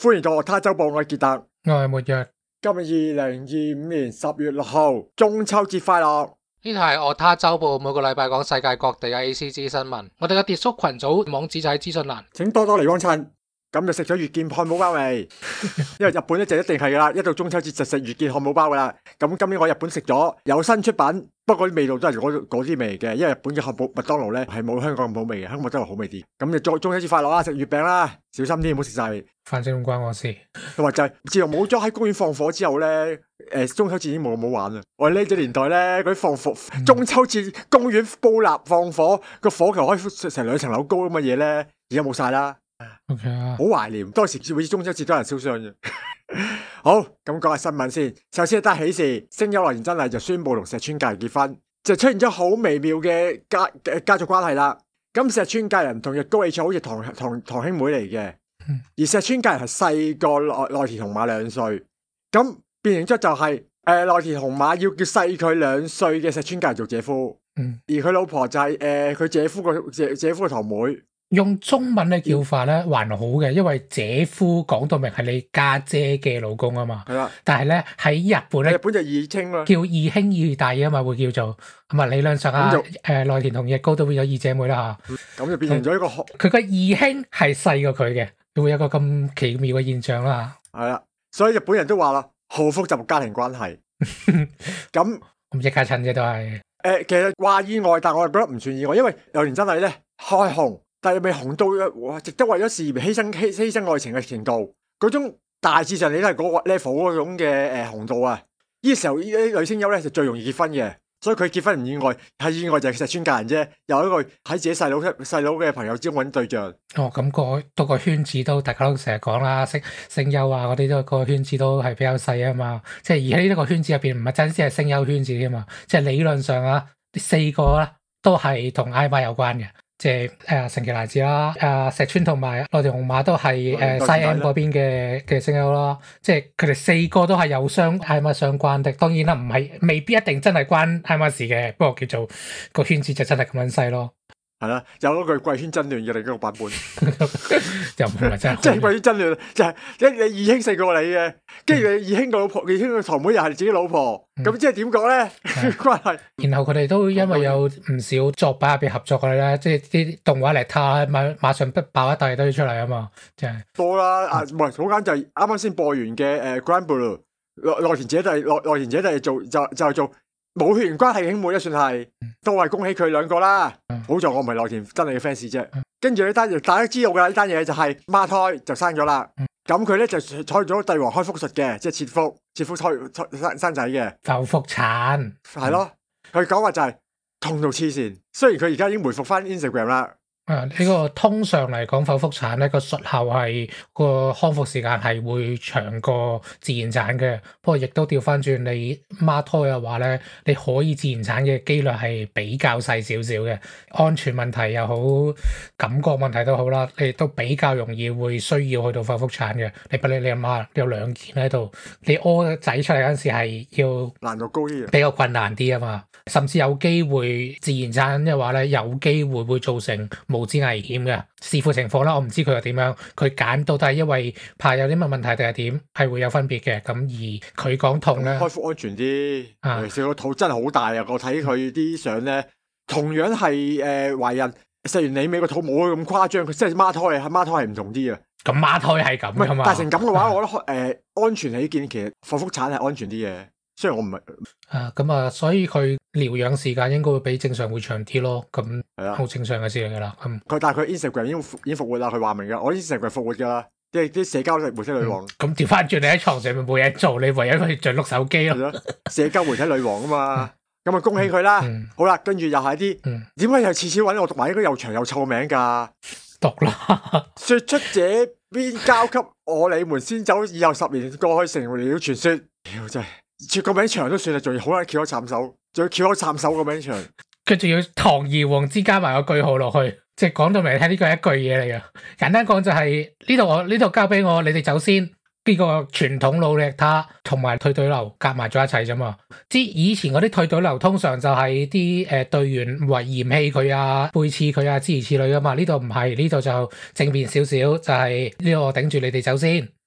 歡迎到樂他週報，我係傑特， 我係末日。 今日2025年10月6號，中秋節快樂！ 呢度係樂他週報，每個禮拜講世界各地嘅 ACG 新聞。我哋嘅跌叔群組網址就喺資訊欄， 請多多嚟幫襯。咁就食咗月見漢堡包未？因為日本咧就一定係噶啦，一到中秋節就食月見漢堡包噶啦。咁今年我日本食咗有新出品，不過啲味道都係嗰啲味嘅，因為日本嘅漢堡麥當勞咧係冇香港咁好味嘅，香港真係好味啲。咁就中秋節快樂啦，食月餅啦，小心啲唔好食晒。 反正唔關我事。 同埋就係自從冇咗喺公園放火之後咧，中秋節已經冇咁好玩啦。我哋呢個年代咧，嗰啲放火，中秋節公園煲蠟放火，個火球可以成2層樓高咁嘅嘢咧，而家冇晒啦。 OK 啊， 好懷念當時每次中秋節都有人燒傷嘅。好，咁講下新聞先。首先一單喜事，聲優內田真禮就宣布同石川佳結婚，就出現咗好微妙嘅家族關係啦。咁石川佳人同日高喜好似堂兄妹嚟嘅，而石川佳人係細個內田雄馬2歲，咁變形咗就係內田雄馬要叫細佢2歲嘅石川佳人做姐夫，而佢老婆就係佢姐夫嘅堂妹。 用中文嘅叫法咧還好嘅，因為姐夫講到明係你家姐嘅老公啊嘛。係啦，但係咧喺日本咧， 日本就二稱啦， 叫二兄二弟啊嘛，會叫做咁啊。理論上啊，內田同日高都變咗二姐妹啦嚇。咁就變成咗一個佢個二兄係細過佢嘅，會有個咁奇妙嘅現象啦。係啦，所以日本人都話啦，好複雜家庭關係。咁一家親啫都係。 其實話意外，但我係覺得唔算意外，因為內田真禮咧開紅。但係未紅到值得為咗事業犧牲愛情嘅程度，嗰種大致上你都係嗰個 level 嗰種嘅紅度啊！呢個時候呢啲女聲優咧就最容易結婚嘅，所以佢結婚唔意外，係意外就係石川佳人啫，有一個喺自己細佬嘅朋友之中揾對象。 哦，咁多個圈子都大家都成日講啦，聲優啊嗰啲都個圈子都係比較細啊嘛，即係而喺呢個圈子入邊唔係真係聲優圈子啊嘛，即係理論上啊4個啦都係同 AIMA 有關嘅。即係神奇男子啦，石川同埋內田雄馬都係SCIM 嗰邊嘅聲優啦，即係佢哋4個都係有AIMA相關的。當然啦，未必一定真係關 AIMA事嘅，不過叫做個圈子就真係咁樣細咯。係啦，有嗰句貴圈真亂嘅另一個版本， 又唔係真係， 即係貴圈真亂就係你二兄細過你嘅，跟住你二兄個老婆，二兄個堂妹又係自己老婆，咁即係點講咧？關係。 然後佢哋都因為有唔少作品入邊合作嘅咧，即係啲動畫嚟睇，馬上爆一大堆出嚟啊嘛，即係多啦。唔係好簡單，就係啱啱先播完嘅Grand Blue，內田姐弟就做冇血緣關係兄妹咧，算係都係恭喜佢2個啦。好在我唔係內田真禮嘅 fans 啫。跟住呢單大家知道嘅呢單嘢就係孖胎就生咗啦。咁佢咧就採咗帝王開腹術嘅，即係切腹生仔嘅剖腹產係咯。佢講話就係痛到黐線。雖然佢而家已經回復翻 Instagram 啦。 呢個通常嚟講剖腹產咧個術後係個康復時間係會長過自然產嘅，不過亦都調翻轉你孖胎嘅話咧，你可以自然產嘅機率係比較細少少嘅，安全問題又好，感覺問題都好啦，你都比較容易會需要去到剖腹產嘅。你諗下，有2件喺度，你屙仔出嚟嗰陣時係要難度高啲， 比較困難啲啊嘛，甚至有機會自然產嘅話咧，有機會造成無知危險嘅，視乎情況啦。我唔知佢係點樣，佢揀到底係因為怕有啲乜問題定係點，係會有分別嘅。咁而佢講痛咧，開腹安全啲。尤其是個肚真係好大啊！我睇佢啲相咧，同樣係懷孕食完你尾個肚冇咁誇張，佢真係孖胎係唔同啲啊。咁孖胎係咁㗎嘛？ 但成咁嘅話，我覺得安全起見，其實剖腹產係安全啲嘅。雖然我唔係咁啊，所以佢療養時間應該會比正常會長啲咯。咁係啊，好正常嘅事嚟噶啦。 但係佢 Instagram 已經復活啦。佢話明噶，我 Instagram 復活噶啦，即係啲社交媒體女王。 咁調翻轉，你喺床上面冇嘢做，你唯有去再碌手機咯。 社交媒體女王啊嘛，咁啊恭喜佢啦。好啦，跟住又係啲點解又次次揾我讀埋應該又長又臭名噶？ 讀啦， 說出這邊交給我，你們先走。以後10年過去，成為了傳說。屌真係。個名長都算啦，仲要好撚翹口慘手個名長， 佢仲要堂而皇之加埋個句號落去，即係講到明聽呢個係一句嘢嚟㗎。簡單講就係呢度交俾我，你哋走先。呢個傳統努力他同埋退隊流夾埋咗一齊啫嘛。以前嗰啲退隊流通常就係啲隊員嫌棄佢啊、背刺佢啊諸如此類噶嘛。呢度唔係，呢度就正面少少，就係呢個我頂住你哋走先。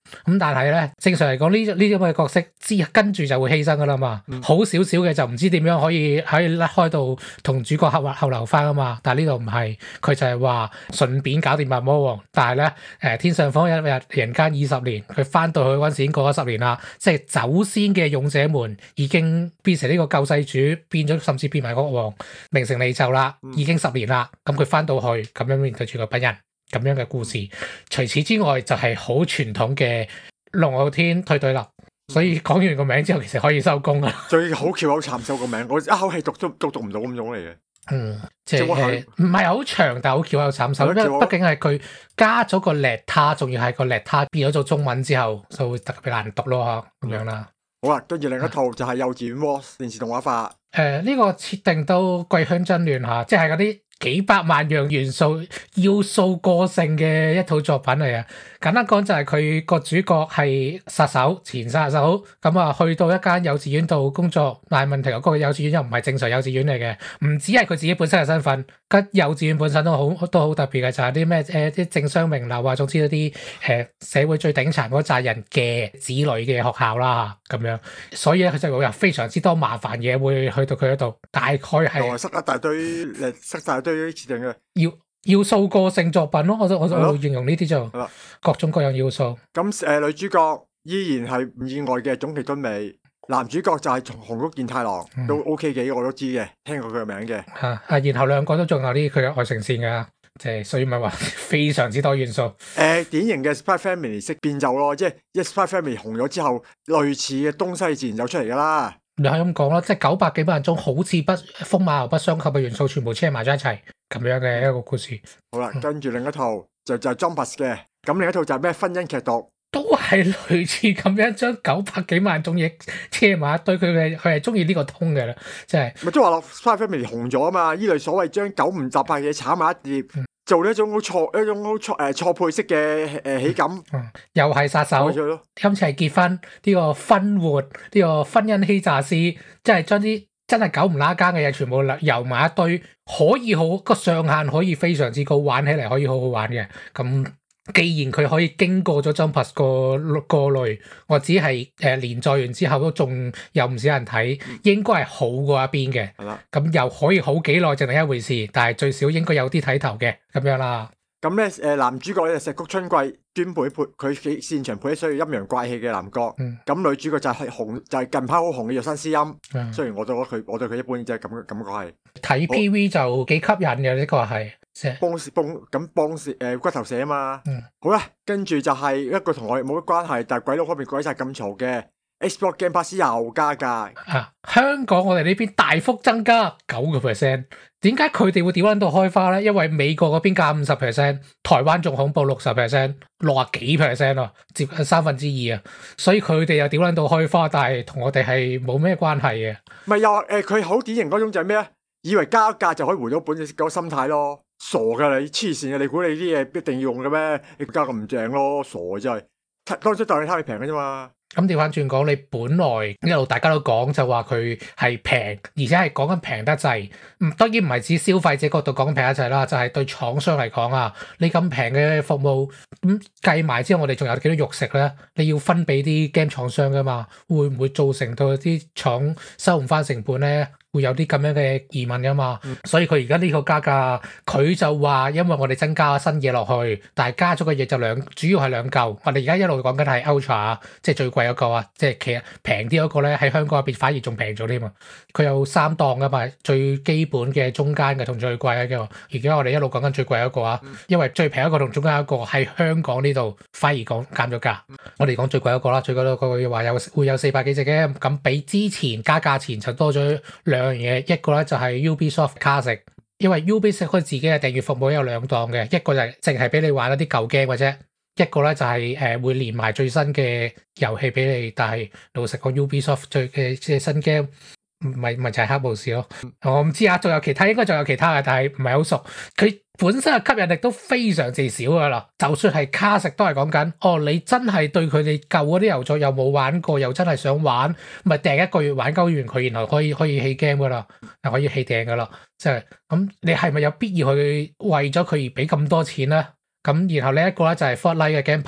咁但係咧，正常嚟講呢啲咁嘅角色跟住就會犧牲噶啦嘛。好少少嘅就唔知點樣可以甩開到同主角後流翻啊嘛。但係呢度唔係，佢就係話順便搞掂白魔王。但係咧天上方一日人間20年，佢翻到去嗰陣時已經過咗10年啦。即係走先嘅勇者們已經變成呢個救世主，變咗甚至變埋國王，名成利就啦，已經10年啦。咁佢翻到去咁樣面對住個笨人。咁樣嘅故事，除此之外就係好傳統嘅龍傲天退對立，所以講完個名之後，其實可以收工啦。 最好翹口慘手個名，我一口氣讀都讀唔到咁種嚟嘅。 即係唔係好長，但係好翹口慘手，因為畢竟係佢加咗個叻他，仲要係個叻他變咗做中文之後，就會特別難讀咯，咁樣啦。 好啦，跟住另一套就係幼稚園 Wars 電視動畫化。 呢個設定都貴香真亂嚇，即係嗰啲幾百萬樣元素要素過剩嘅一套作品嚟啊！簡單講就係佢個主角係殺手，前殺手，咁啊去到一間幼稚園度工作，但係問題嗰個幼稚園又唔係正常幼稚園嚟嘅，唔止係佢自己本身嘅身份，跟幼稚園本身都好特別嘅，就係啲咩啲政商名流啊，總之一啲社會最頂層嗰扎人嘅子女嘅學校啦咁樣，所以咧佢就會有非常之多麻煩嘢會去到佢嗰度，大概係塞一大堆設定嘅。 要素個性作品咯，我會形容呢啲就各種各樣要素。 咁女主角依然係唔意外嘅總崎敦美，男主角就係紅谷健太郎，都 OK 嘅，我都知嘅，聽過佢嘅名嘅。 然後兩個都仲有啲佢嘅愛情線㗎，即係所以咪話非常之多元素。 典型嘅 Spy Family 式變奏咯，即係一 Spy Family 紅咗之後，類似嘅東西自然走出嚟㗎啦。 你可以咁講啦，即係900幾萬種好似風馬牛不相及嘅元素，全部車埋咗一齊，咁樣嘅一個故事。 好啦，跟住另一套就係 Jumpers 嘅，咁另一套就係咩婚姻劇毒， 都係類似咁樣將900幾萬種嘢車埋一堆，佢係中意呢個通嘅啦，即係咪即係話落 Spy Family 紅咗啊嘛？呢類所謂將9唔搭八嘅嘢炒埋一碟。做呢一種好錯配式嘅喜感， 又係殺手，今次係結婚呢個婚活呢個婚姻欺詐師，即係將啲真係9唔拉更嘅嘢全部揉埋一堆，可以好個上限可以非常之高，玩起嚟可以好好玩嘅。咁既然佢可以經過咗 Jumpers 個過濾，我只係連載完之後都仲有唔少人睇，應該係好過一邊嘅。咁又可以好幾耐就另一回事，但係最少應該有啲睇頭嘅咁樣啦。 咁咧男主角咧就石谷春貴，專配佢擅長配一需要陰陽怪氣嘅男角。咁女主角就係近排好紅嘅藥師詩音。雖然我對佢一般，即係感覺係睇 PV 就幾吸引嘅，呢個係。 幫骨頭社啊嘛。好啦，跟住就係一個同我哋冇乜關係，但係鬼佬方面鬼晒咁嘈嘅 Xbox Game Pass 又加價。 香港我哋呢邊大幅增加9%，點解佢哋會屌撚到開花咧？因為美國嗰邊加50%，台灣仲恐怖60%，60幾%咯，接近2/3啊！所以佢哋又屌撚到開花，但係同我哋係冇咩關係嘅。 唔係又佢好典型嗰種就係咩啊？以為加價就可以回到本嗰個心態咯，傻噶你黐線嘅，你估你啲嘢一定要用嘅咩？你加咁唔正咯，傻真係，當初當你貪你平嘅啫嘛。 咁調翻轉講，你本來一路大家都講就話佢係平，而且係講緊平得滯。當然唔係指消費者角度講緊平得滯啦，就係對廠商嚟講啊，你咁平嘅服務咁計埋之後，我哋仲有幾多肉食咧？你要分俾啲 game 廠商噶嘛？會唔會造成到啲廠收唔翻成本咧？會有啲咁樣嘅疑問噶嘛？所以佢而家呢個加價，佢就話因為我哋增加新嘢落去，但係加咗嘅嘢就主要係2嚿。我哋而家一路講緊係 Ultra， 即係最貴嗰個啊，即係其實平啲嗰個咧喺香港入邊反而仲平咗添啊！佢有3檔噶嘛，最基本嘅、中間嘅同最貴嘅。而家我哋一路講緊最貴嗰個啊，因為最平一個同中間一個喺香港呢度反而減咗價。我哋講最貴嗰個啦，最貴嗰個話會有400幾隻嘅，咁比之前加價錢就多咗2樣嘢，一個咧就係 Ubisoft Classic，因為 Ubisoft 佢自己嘅訂閱服務有2檔嘅，一個就係淨係俾你玩一啲舊 game 嘅啫，一個咧就係會連埋最新嘅遊戲俾你。但係老實講 Ubisoft 最嘅即係新 game 咪就係黑武士咯。我唔知啊，仲有其他，應該仲有其他嘅，但係唔係好熟。佢本身嘅吸引力都非常之少噶啦，就算係卡食都係講緊，你真係對佢哋舊嗰啲遊作又冇玩過，又真係想玩，咪訂1個月玩鳩完佢，然後可以起 game 噶啦，又可以起訂噶啦，即係咁你係咪有必要去為咗佢而俾咁多錢咧？咁然後呢一個咧就係 Fortnite 嘅 Game Pass，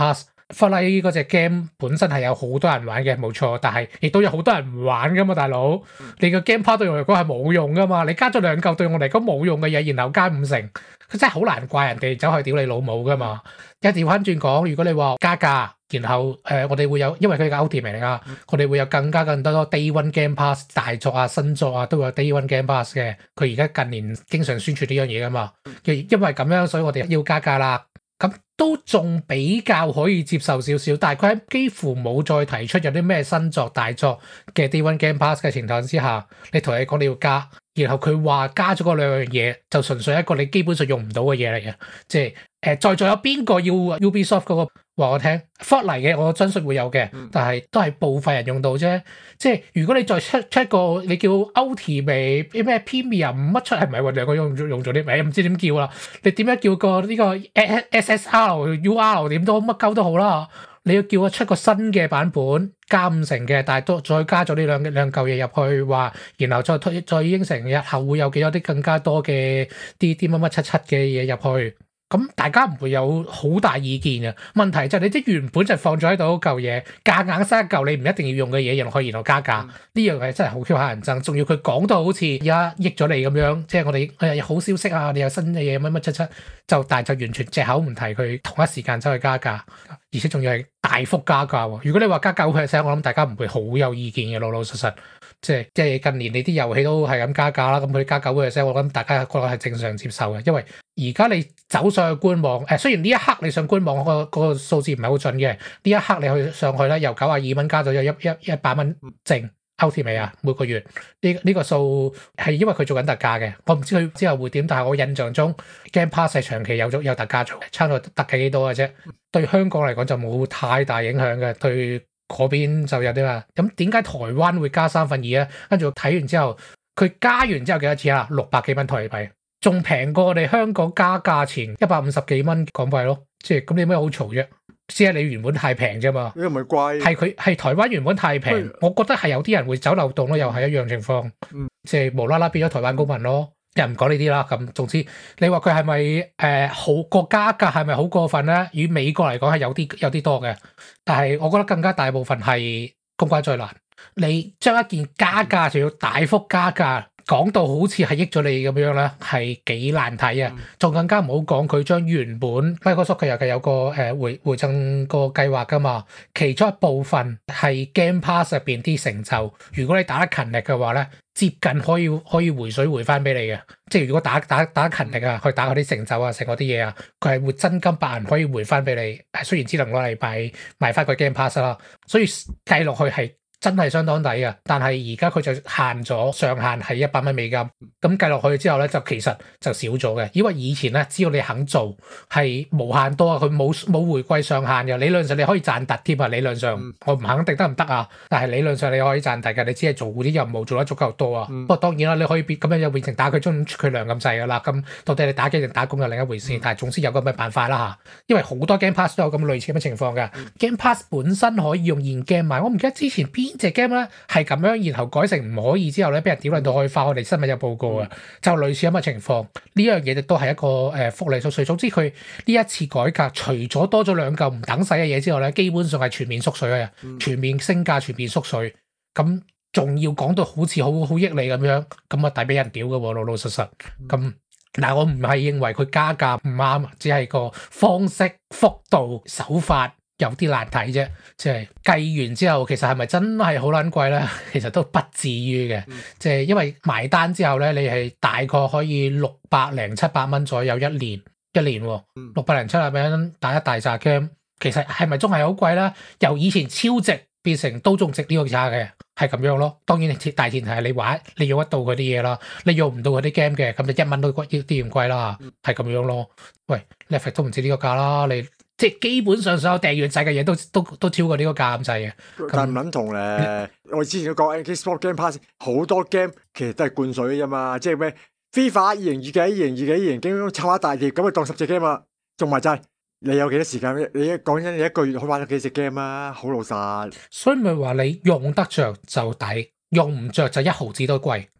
Fortnite 嗰隻 game 本身係有好多人玩嘅，冇錯，但係亦都有好多人唔玩噶嘛，大佬。你個 game pass 對我嚟講係冇用噶嘛，你加咗2嚿對我嚟講冇用嘅嘢，然後加5成，佢真係好難怪人哋走去屌你老母噶嘛。一調翻轉講，如果你話加價，然後我哋會有，因為佢係 Ultimate 嚟噶，我哋會有更多 Day One Game Pass 大作啊、新作啊，都會有 Day One Game Pass 嘅。佢而家近年經常宣傳呢樣嘢噶嘛，因為咁樣，所以我哋要加價啦。咁都仲比較可以接受少少，但係佢喺幾乎冇再提出有啲咩新作大作嘅 Day One Game Pass 嘅情況之下，你同你講你要加，然後佢話加咗嗰2樣嘢，就純粹一個你基本上用唔到嘅嘢嚟嘅，即係在座有邊個要 Ubisoft 嗰個話我聽 Fortnite 嘅，我真信會有嘅，但係都係部分人用到啫。即係如果你再出一個你叫 Ultimate 咩 Premium 乜出係唔係兩個用咗啲名唔知點叫啦？你點樣叫個呢個 SSR、UR 點都乜鳩都好啦。你要叫我出個新嘅版本加5成嘅，但係都再加咗呢兩嚿嘢入去話，然後再應承日後會有幾多啲更加多嘅啲乜乜七嘅嘢入去。咁大家唔會有好大意見嘅，問題就係你啲原本就放咗喺度嗰嚿嘢，夾硬塞一嚿你唔一定要用嘅嘢入去，然後加價，呢樣係真係好 Q 乞人憎。仲要佢講到好似而家益咗你咁樣，即係我哋有好消息啊，你有新嘅嘢乜乜七，但係就完全藉口唔提佢同一時間走去加價，而且仲要係大幅加價喎。如果你話加9%，我諗大家唔會好有意見嘅，老老實實。即係近年你啲遊戲都係咁加價啦，咁佢加9%，我諗大家覺得係正常接受嘅，因為而家你走上去官網，雖然呢一刻你上官網個數字唔係好準嘅，呢一刻你去上去咧，由92蚊加咗有100蚊淨 Ultimate 啊，每個月呢個數係因為佢做緊特價嘅，我唔知佢之後會點，但係我印象中 Game Pass 係長期有特價做，差到特價幾多嘅啫，對香港嚟講就冇太大影響嘅，對嗰邊就有啲啦。咁點解台灣會加2/3咧？跟住我睇完之後，佢加完之後幾多錢啊？600幾蚊台幣。仲平過我哋香港加價錢150幾蚊港幣咯，即係咁你有咩好嘈啫？只係你原本太平啫嘛， 呢個唔係貴， 係台灣原本太平，我覺得係有啲人會走漏洞咯，又係一樣情況，即係無啦啦變咗台灣公民咯。又唔講呢啲啦，咁總之你話佢係咪好個加價係咪好過分咧？與美國嚟講係有啲多嘅，但係我覺得更加大部分係公關最難。你將一件加價就要大幅加價。講到好似係益咗你咁樣咧，係幾難睇啊！仲更加唔好講佢將原本 Microsoft 佢有個回贈個計劃噶嘛，其中一部分係 Game Pass 入邊啲成就，如果你打得勤力嘅話咧，接近可以回水回翻俾你嘅。即係如果打得勤力啊，去打嗰啲成就啊，成嗰啲嘢啊，佢係會真金白銀可以回翻俾你。雖然只能攞嚟賣翻個 Game Pass 啦，所以計落去係真係相當抵啊！但係而家佢就限咗上限係100蚊美金，咁計落去之後咧，就其實就少咗嘅。因為以前咧，只要你肯做係無限多啊，佢冇回歸上限嘅。理論上你可以賺突添啊！理論上我唔肯定得唔得啊，但係理論上你可以賺突嘅，你只係做啲任務做得足夠多啊。不過當然啦，你可以咁樣又變成打佢鐘出佢糧咁滯噶啦。咁到底你打機定打工又另一回事，但係總之有咁嘅辦法啦嚇。因為好多 Game Pass 都有咁類似咁嘅情況嘅。Game Pass 本身可以用現 game 買，我唔記得之前邊隻 game 咧係咁樣，然後改成唔可以之後咧，俾人屌撚到可以發我哋新聞有報告啊，就類似咁嘅情況。呢樣嘢亦都係一個福利縮水。總之佢呢一次改革，除咗多咗2嚿唔等使嘅嘢之外咧，基本上係全面縮水嘅，全面升價，全面縮水。咁仲要講到好似好益你咁樣，咁啊抵俾人屌嘅喎，老老實實。咁嗱，我唔係認為佢加價唔啱，只係個方式、幅度、手法有啲難睇啫。即係計完之後，其實係咪真係好撚貴咧？其實都不至於嘅。即係因為埋單之後咧，你係大概可以600-700蚊左右一年喎，600-700蚊打一大扎 game，其實係咪仲係好貴咧？由以前超值變成都仲值呢個價嘅，係咁樣咯。當然大前提係你用得到嗰啲嘢啦，你用唔到嗰啲 game 嘅，咁就1蚊都啲咁貴啦，係咁樣咯。喂 Netflix 都唔止呢個價啦，你即係基本上所有訂閱制嘅嘢都超過呢個價咁滯嘅。 但係唔撚同咧，我之前都講 Xbox Game Pass 好多 game 其實都係灌水啫嘛，即係咩 FIFA 2020湊一大碟咁啊，當10隻 game 啊，仲埋就係你有幾多時間？你講真，你一個月可以玩到幾隻 game 啊？好老實。 所以咪話你用得着就抵，用唔着就1毫子都貴。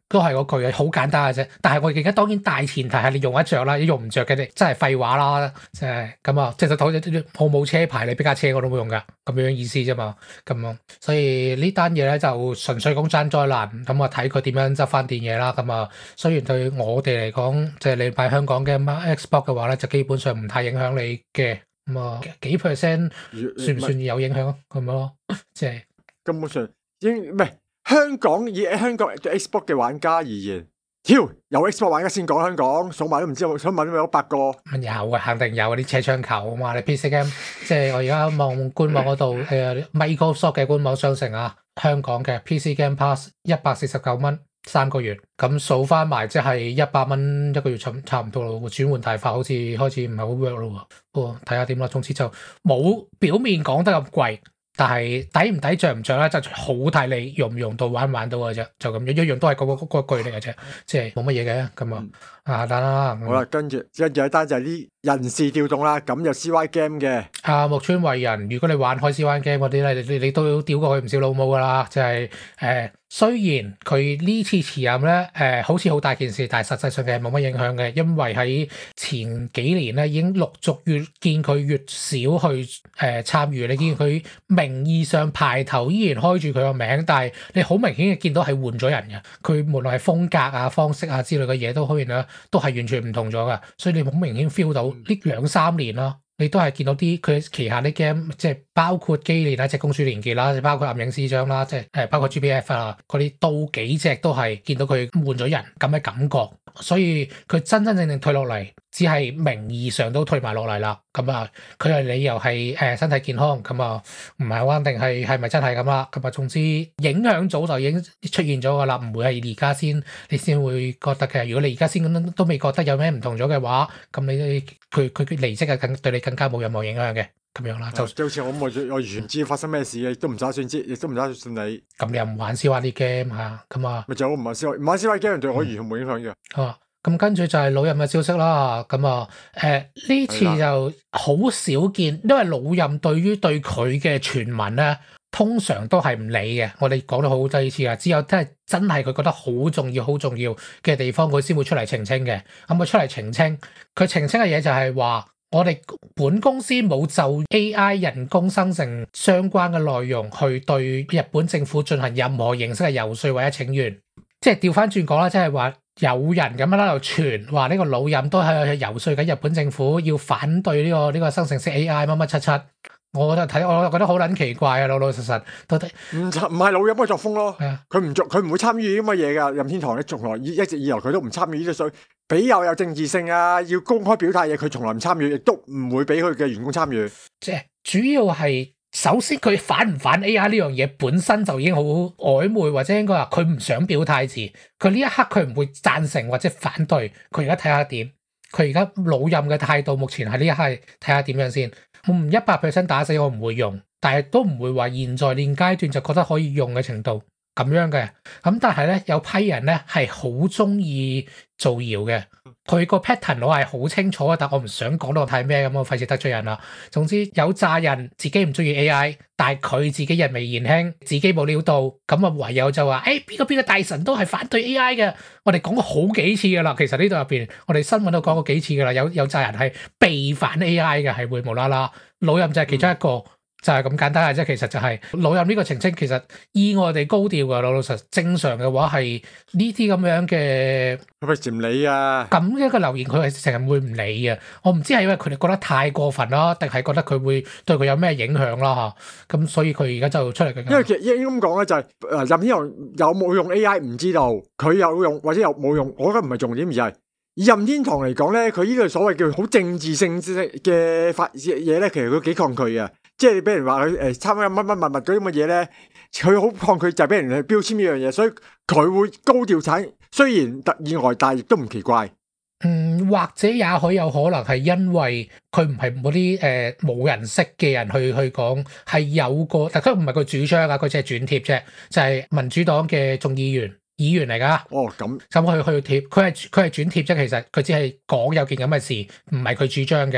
都係嗰句嘅，好簡單嘅啫。但係我而家當然大前提係你用得着啦，你用唔着嘅你真係廢話啦，即係咁啊，即係好似我冇車牌，你俾架車我都冇用噶，咁樣意思啫嘛。咁啊，所以呢單嘢咧就純粹講爭災難，咁啊睇佢點樣執翻掂嘢啦。咁啊，雖然對我哋嚟講，即係你買香港嘅 Xbox 嘅話咧，就基本上唔太影響你嘅。咁啊幾 percent 算唔算有影響啊？咁咯，即係根本上應唔係香港以香港對 Xbox 嘅玩家而言，挑有 Xbox 玩家先講香港，數埋都唔知，想問都有100個。 有啊，肯定有嗰啲車窗球啊嘛！你 PC game 即係我而家望官網嗰度Microsoft 嘅官網商城啊，香港嘅 PC Game Pass 149蚊3個月，咁數翻埋即係100蚊一個月差唔多咯。轉換大法好似開始唔係好 work 咯。不過睇下點啦，總之就冇表面講得咁貴。但係抵唔抵着唔着咧，就好睇你用唔用到玩唔玩到嘅啫，就咁樣一樣都係嗰個句嚟嘅啫，即係冇乜嘢嘅咁啊。得啦， 好啦，跟住一單就係啲人事調動啦，咁有 CY Game 嘅木村惠人，如果你玩開 CY Game 嗰啲咧，你都屌過佢唔少老母噶啦，就係雖然佢呢次辭任咧好似好大件事，但係實際上嘅冇乜影響嘅，因為喺前幾年咧已經陸續見佢越少去參與，你見佢名義上排頭依然開住佢個名，但係你好明顯嘅見到係換咗人嘅，佢無論係風格啊、方式啊之類嘅嘢都可以啦，都係完全唔同咗噶，所以你好明顯 feel 到呢2-3年啦。你都係見到啲佢旗下啲 game， 即係包括機練啦、即係公主連結啦，包括暗影師章啦，即係包括 GBF 啊嗰啲，都幾隻都係見到佢換咗人咁嘅感覺，所以佢真真正正退落嚟，只係名義上都退埋落嚟啦。咁啊，佢係理由係身體健康，咁啊唔係好肯定係咪真係咁啦。咁啊，總之影響早就已經出現咗噶啦，唔會係而家先你先會覺得嘅。如果你而家先都未覺得有咩唔同咗嘅話，咁你佢離職係對你更加冇任何影響嘅，咁樣啦。就好似我完全唔知發生咩事嘅，亦都唔打算知，亦都唔打算信你。 咁你又唔玩 CY 啲 game 嚇，咁啊咪就我唔玩 CY game 對我完全冇影響嘅。 咁跟住就係老任嘅消息啦。咁呢次就好少見，因為老任對佢嘅傳聞咧，通常都係唔理嘅。我哋講咗好多次啊，只有真係佢覺得好重要嘅地方，佢先會出嚟澄清嘅。咁佢出嚟澄清，佢澄清嘅嘢就係話，我哋本公司冇就 AI 人工生成相關嘅內容去對日本政府進行任何形式嘅游說或者請願。即係調翻轉講啦，即係話有人咁樣喺度傳話呢個老任都係去游說緊日本政府要反對呢個生成式 AI 乜乜七七。我就覺得好撚奇怪啊！老實到底唔係老任嘅作風咯。佢唔會參與啲乜嘢㗎。任天堂咧，從來一直以來佢都唔參與呢啲所謂比較有政治性啊，要公開表態嘢，佢從來唔參與，亦都唔會俾佢嘅員工參與。 即係主要係首先佢反唔反 AI 呢樣嘢本身就已經好曖昧，或者應該話佢唔想表態字。佢呢一刻佢唔會贊成或者反對。佢而家睇下點。佢而家老任嘅態度目前係呢一刻睇下點樣先。我唔100%打死我唔會用，但係都唔會話現在現階段就覺得可以用嘅程度咁樣嘅。咁但係咧，有批人咧係好中意造謠嘅。佢個 pattern 我係好清楚，但我唔想講到太咩咁，我費事得罪人啦。總之有詐人自己唔中意 AI，但係佢自己人微言輕，自己冇料到，咁啊唯有就話邊個大神都係反對 AI 嘅。我哋講過好幾次噶啦，其實呢度入邊我哋新聞都講過幾次噶啦，有詐人係被反 AI 嘅，係會無啦啦。老任就係其中一個。就係咁簡單嘅啫，其實就係老任呢個澄清，其實意外地高調㗎。老實正常嘅話係呢啲咁樣嘅， 佢咪唔理啊？ 咁一個留言佢係成日會唔理啊？我唔知係因為佢哋覺得太過分啦，定係覺得佢會對佢有咩影響啦嚇？咁所以佢而家就出嚟嘅。 因為其實應該咁講咧，就係任天堂有冇用 AI 唔知道，佢有用或者有冇用，我覺得唔係重點，而係以任天堂嚟講咧，佢呢個所謂叫好政治性嘅發嘢咧，其實佢幾抗拒嘅。即係俾人話佢參加乜物嗰啲咁嘅嘢咧，佢好抗拒就係俾人去標籤呢樣嘢，所以佢會高調產。雖然突意外，但係亦都唔奇怪。 或者也許有可能係因為佢唔係嗰啲冇人識嘅人去講，係有個，但佢唔係佢主張啊，佢只係轉貼啫，就係民主黨嘅眾議員嚟㗎。 哦，咁去貼，佢係轉貼啫。其實佢只係講有件咁嘅事，唔係佢主張嘅。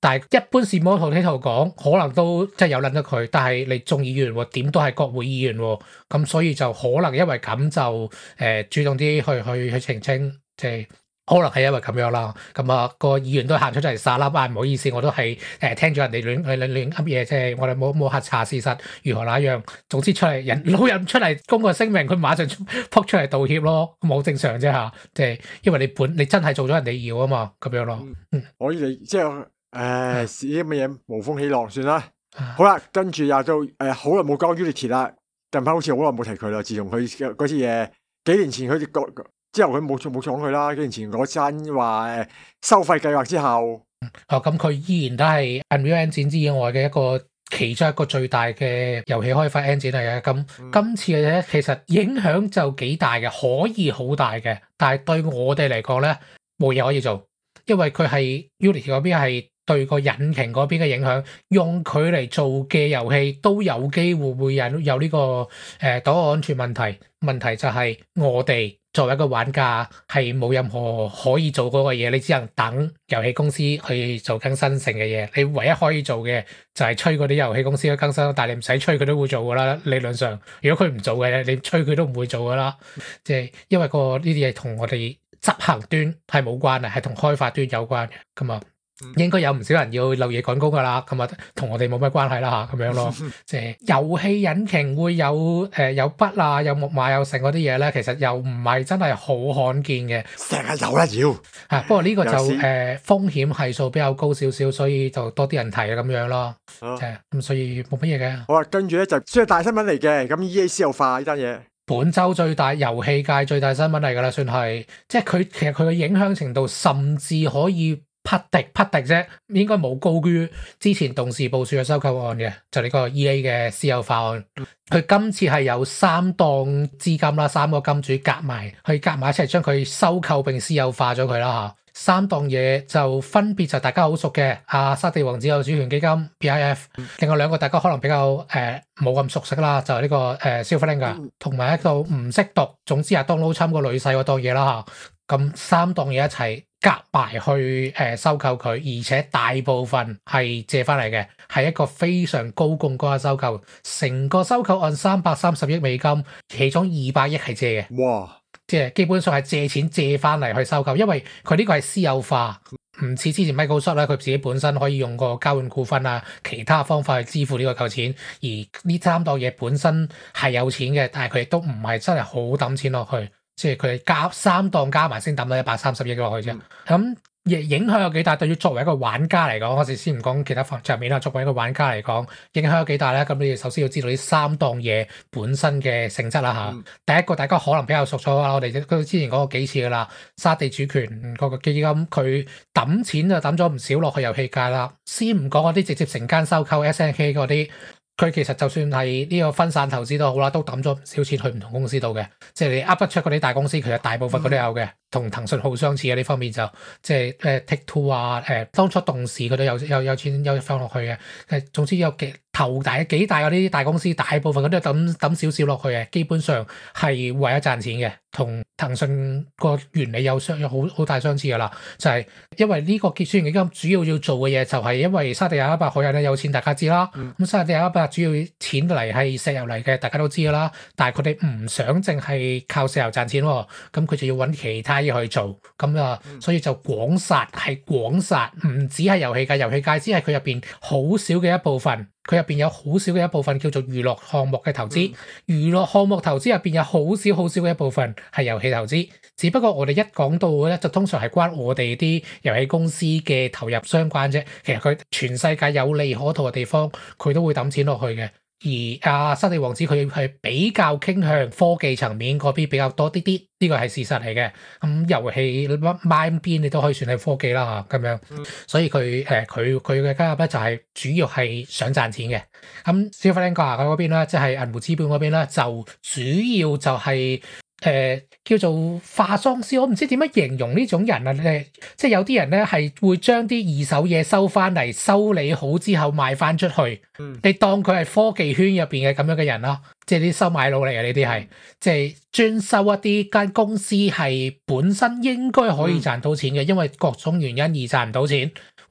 但係一般視網圖呢圖講，可能都即係有撚咗佢，但係你眾議員喎，點都係國會議員喎，咁所以就可能因為咁就主動啲去澄清，即係可能係因為咁樣啦。咁啊個議員都行出嚟撒啦，唔好意思，我都係聽咗人哋亂噏嘢，即係我哋冇核查事實如何那樣。總之出嚟老人出嚟公個聲明，佢馬上撲出嚟道歉咯，咁好正常啫嚇。即係因為你真係做咗人哋要啊嘛，咁樣咯。 可以你即係啲乜嘢無風起浪算啦。好啦，跟住又到好耐冇講 Unity 啦，近排好似好耐冇提佢啦。自從佢嗰次嘢幾年前佢之後佢冇講佢啦。幾年前嗰陣話收費計劃之後， 咁佢依然都係 Unreal Engine 之外嘅其中一個最大嘅遊戲開發 engine 嚟嘅。咁今次嘅嘢其實影響就幾大嘅，可以好大嘅，但係對我哋嚟講咧冇嘢可以做，因為佢係 Unity 嗰邊係對個引擎嗰邊嘅影響，用佢嚟做嘅遊戲都有機會會有呢個檔案安全問題。問題就係我哋作為一個玩家係冇任何可以做嗰個嘢，你只能等遊戲公司去做更新性嘅嘢。你唯一可以做嘅就係催嗰啲遊戲公司去更新，但係你唔使催佢都會做噶啦。理論上，如果佢唔做嘅，你催佢都唔會做噶啦。即係因為呢啲嘢同我哋執行端係冇關係，係同開發端有關嘅。咁啊，應該有唔少人要漏夜趕工噶啦，咁啊同我哋冇乜關係啦嚇，咁樣咯。即係遊戲引擎會有有筆啊，有木馬有成嗰啲嘢咧，其實又唔係真係好罕見嘅， 成日有啦要。 不過呢個就風險係數比較高少少，所以就多啲人提咁樣咯。咁所以冇乜嘢嘅。 好啦，跟住咧就算係大新聞嚟嘅，咁 EA 私有化呢單嘢， 本週最大遊戲界最大新聞嚟㗎啦，算係，即係其實佢嘅影響程度甚至可以匹敵啫，應該冇高於之前動視暴雪嘅收購案嘅，就呢個 EA 嘅私有化案。佢今次係有3檔資金啦，3個金主夾埋一齊將佢收購並私有化咗佢啦嚇。3檔嘢就分別就大家好熟嘅，沙地王子有主權基金 BIF， 另外2個大家可能比較冇咁熟悉啦，就係呢個Silverlink 同埋一個唔識讀，總之係 Donald Trump 個女婿嗰檔嘢啦嚇。咁3檔嘢一齊夾埋去收購佢，而且大部分係借翻嚟嘅，係一個非常高槓桿嘅收購。成個收購案330億美金，其中200億係借嘅。 哇！ 即係基本上係借錢借翻嚟去收購，因為佢呢個係私有化，唔似之前 Microsoft 咧，佢自己本身可以用個交換股份啊，其他方法去支付呢個嚿錢。而呢3檔嘢本身係有錢嘅，但係佢亦都唔係真係好抌錢落去。即係佢哋3檔加埋先抌到130億落去啫。咁影響有幾大？對於作為一個玩家嚟講，我哋先唔講其他場面啦。作為一個玩家嚟講，影響有幾大咧？咁你哋首先要知道呢3檔嘢本身嘅性質啦嚇。第一個大家可能比較熟咗啦，我哋都之前講過幾次噶啦。沙地主權嗰個基金，佢抌錢就抌咗唔少落去遊戲界啦。先唔講嗰啲直接成間收購 SNK 嗰啲。佢其實就算係呢個分散投資都好啦，都抌咗唔少錢去唔同公司度嘅。即係你噏得出嗰啲大公司，其實大部分佢都有嘅，同騰訊好相似嘅呢方面就即係Take Two 啊，當初動視佢都有錢有放落去嘅。總之有幾大嗰啲大公司，大部分佢都抌少少落去嘅，基本上係為咗賺錢嘅，同騰訊個原理有好大相似噶啦。就係因為呢個結算基金主要要做嘅嘢，就係因為沙地阿拉伯海人咧有錢，大家知啦。咁沙地阿拉伯主要錢嚟係石油嚟嘅，大家都知噶啦。但係佢哋唔想淨係靠石油賺錢喎，咁佢就要揾其他嘢去做。咁啊，所以就廣撒，唔止係遊戲界，只係佢入邊好少嘅一部分。佢入邊有好少嘅一部分叫做娛樂項目嘅投資，娛樂項目投資入邊有好少嘅一部分係遊戲投資。只不過我哋一講到咧，就通常係關我哋啲遊戲公司嘅投入相關啫。其實佢全世界有利可圖嘅地方，佢都會抌錢落去嘅。而沙地王子佢係比較傾向科技層面嗰邊比較多啲，呢個係事實嚟嘅。咁遊戲邊邊你都可以算係科技啦嚇，咁樣。所以佢嘅加入咧就係主要係想賺錢嘅。咁 Silverlink 嗰邊咧，即係銀湖資本嗰邊咧，就主要就係叫做化妝師，我唔知點樣形容呢種人啊。即係有啲人咧係會將啲二手嘢收翻嚟，修理好之後賣翻出去。你當佢係科技圈入邊嘅咁樣嘅人啦，即係啲收買佬嚟嘅呢啲係，即係專收一啲間公司係本身應該可以賺到錢嘅，因為各種原因而賺唔到錢，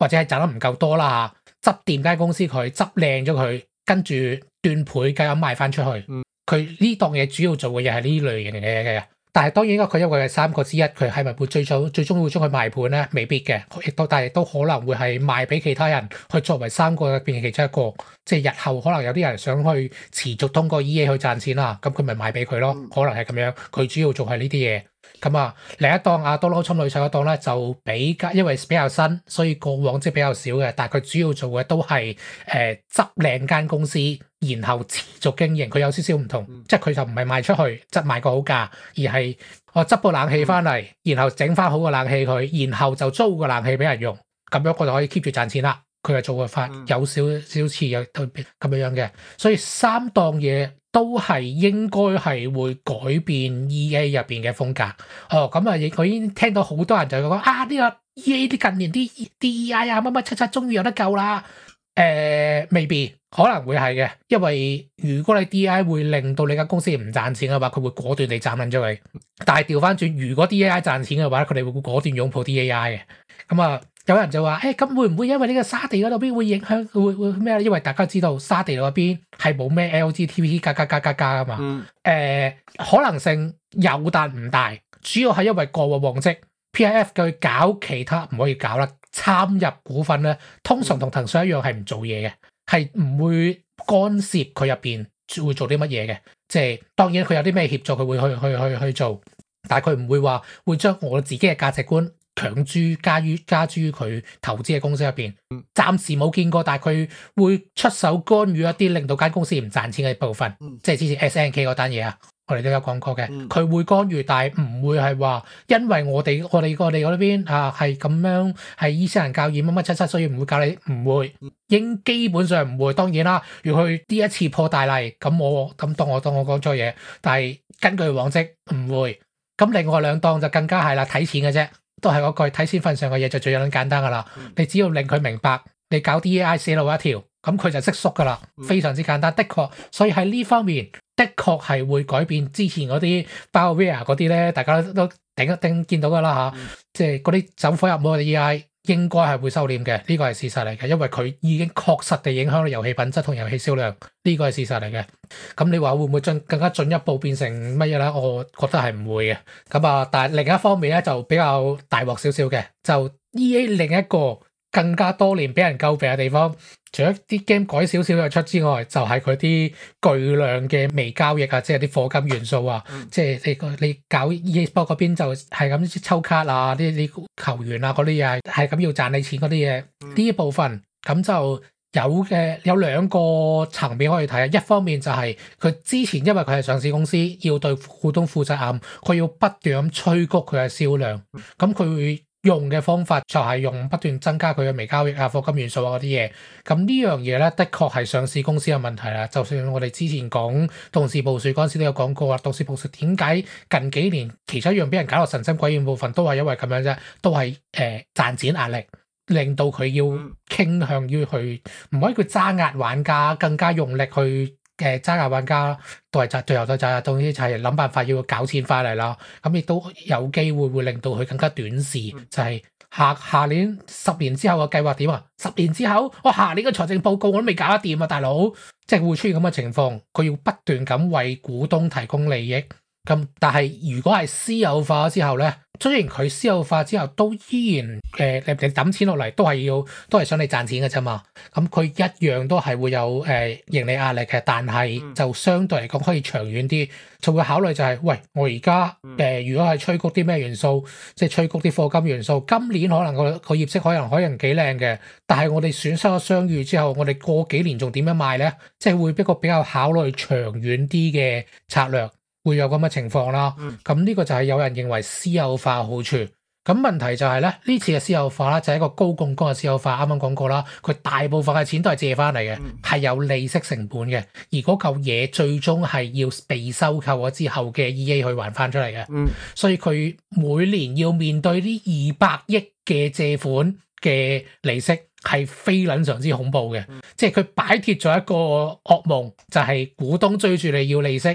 或者係賺得唔夠多啦嚇，執掂間公司佢，執靚咗佢，跟住斷倍計咁賣翻出去。佢呢檔嘢主要做嘅嘢係呢類型嘅嘢嘅。但係當然佢因為係3個之一，佢係咪會最終會將佢賣盤咧？未必嘅，但係亦都可能會係賣俾其他人去作為3個入邊嘅其中一個。即係日後可能有啲人想去持續通過 EA 去賺錢啦，咁佢咪賣俾佢咯？可能係咁樣。佢主要做係呢啲嘢。咁啊，另一檔多撈侵女婿嗰檔咧就因為比較新，所以過往即係比較少嘅。但係佢主要做嘅都係執靚間公司，然後持續經營。佢有少少唔同，即係佢就唔係賣出去，即係賣個好價，而係我執部冷氣翻嚟，然後整翻好個冷氣佢，然後就租個冷氣俾人用，咁樣我就可以 keep 住賺錢啦。佢係做嘅法有少少似有特別咁樣嘅，所以3檔嘢都係應該係會改變 EA 入邊嘅風格。咁啊，我已經聽到好多人就講呢個 EA 啲近年啲 DEI 啊乜乜七終於有得救啦。未必可能會係嘅，因為如果你 DEI 會令到你間公司唔賺錢嘅話，佢會果斷地斬撚咗你。但係調翻轉，如果 DEI 賺錢嘅話，佢哋會果斷擁抱 DEI 嘅。咁啊。有人就話，咁會唔會因為呢個沙地嗰度邊會影響會咩咧？因為大家知道沙地嗰邊係冇咩 LGBT 加啊嘛。可能性有但唔大，主要係因為過往績 PIF 佢搞其他唔可以搞啦，參入股份咧，通常同騰訊一樣係唔做嘢嘅，係唔會干涉佢入邊會做啲乜嘢嘅。即係當然佢有啲咩協助佢會去做，但係佢唔會話會將我自己嘅價值觀強諸加諸佢投資嘅公司入邊，暫時冇見過，但係佢會出手干預一啲令到間公司唔賺錢嘅部分，即係之前 SNK 嗰單嘢啊，我哋都有講過嘅，佢會干預，但係唔會係話因為我哋嗰邊係咁樣係伊斯蘭教義乜乜七七，所以唔會教你，唔會，基本上唔會。當然啦，如果佢呢一次破大例，咁當我講錯嘢，但係根據往績唔會。咁另外2檔就更加係啦，睇錢嘅啫。都係嗰句睇錢份上嘅嘢就最簡單噶啦，你只要令佢明白，你搞 DEI 死路一條，咁佢就識縮噶啦，非常之簡單。的確，所以喺呢方面的確係會改變之前嗰啲 BioWare 嗰啲咧，大家都頂一頂見到噶啦嚇，即係嗰啲走火入魔嘅 DEI 應該係會收斂嘅，呢個係事實嚟嘅，因為佢已經確實地影響到遊戲品質同遊戲銷量，呢個係事實嚟嘅。咁你話會唔會更加進一步變成乜嘢咧？我覺得係唔會嘅。咁啊，但係另一方面咧就比較大鑊少少嘅，就 EA 另一個更加多年俾人詬病嘅地方，除咗啲 game 改少少就出之外，就係佢啲巨量嘅微交易啊，即係啲課金元素啊，即係你搞 EA Sport 嗰邊就係咁抽卡啊，啲球員啊嗰啲嘢係咁要賺你錢嗰啲嘢，呢一部分咁就有2個層面可以睇啊。一方面就係佢之前因為佢係上市公司，要對股東負責任，佢要不斷咁催谷佢嘅銷量，咁佢會用嘅方法就係用不斷增加佢嘅微交易啊、課金元素啊嗰啲嘢。咁呢樣嘢咧，的確係上市公司嘅問題啦。就算我哋之前講動視暴雪嗰陣時都有講過啊，動視暴雪點解近幾年其中一樣俾人搞到神憎鬼厭部分，都係因為咁樣啫，都係賺錢壓力。令到佢要傾向於去，唔可以佢揸壓玩家，更加用力去揸壓玩家，都係最後都就係諗辦法要搞錢翻嚟啦。咁亦都有機會令到佢更加短視，就係下年10年之後嘅計劃點啊？10年之後，我下年嘅財政報告我都未搞得掂啊，大佬，即係會出現咁嘅情況，佢要不斷咁為股東提供利益。咁但係如果係私有化之後咧，雖然佢私有化之後都依然你抌錢落嚟都係想你賺錢嘅啫嘛，咁佢一樣都係會有盈利壓力嘅，但係就相對嚟講可以長遠啲，就會考慮就係喂，我而家如果係催谷啲咩元素，即係催谷啲課金元素，今年可能個業績可能幾靚嘅，但係我哋損失咗商譽之後，我哋過幾年仲點樣賣咧？即係會一個比較考慮長遠啲嘅策略。會有咁嘅情況啦，咁呢個就係有人認為私有化好處。咁問題就係咧，呢次嘅私有化咧就係一個高槓桿嘅私有化，啱啱講過啦，佢大部分嘅錢都係借翻嚟嘅，係有利息成本嘅，而嗰嚿嘢最終係要被收購咗之後嘅 EA 去還翻出嚟嘅，所以佢每年要面對呢200億嘅借款嘅利息係非常之恐怖嘅，即係佢擺脫咗一個噩夢，就係股東追住你要利息。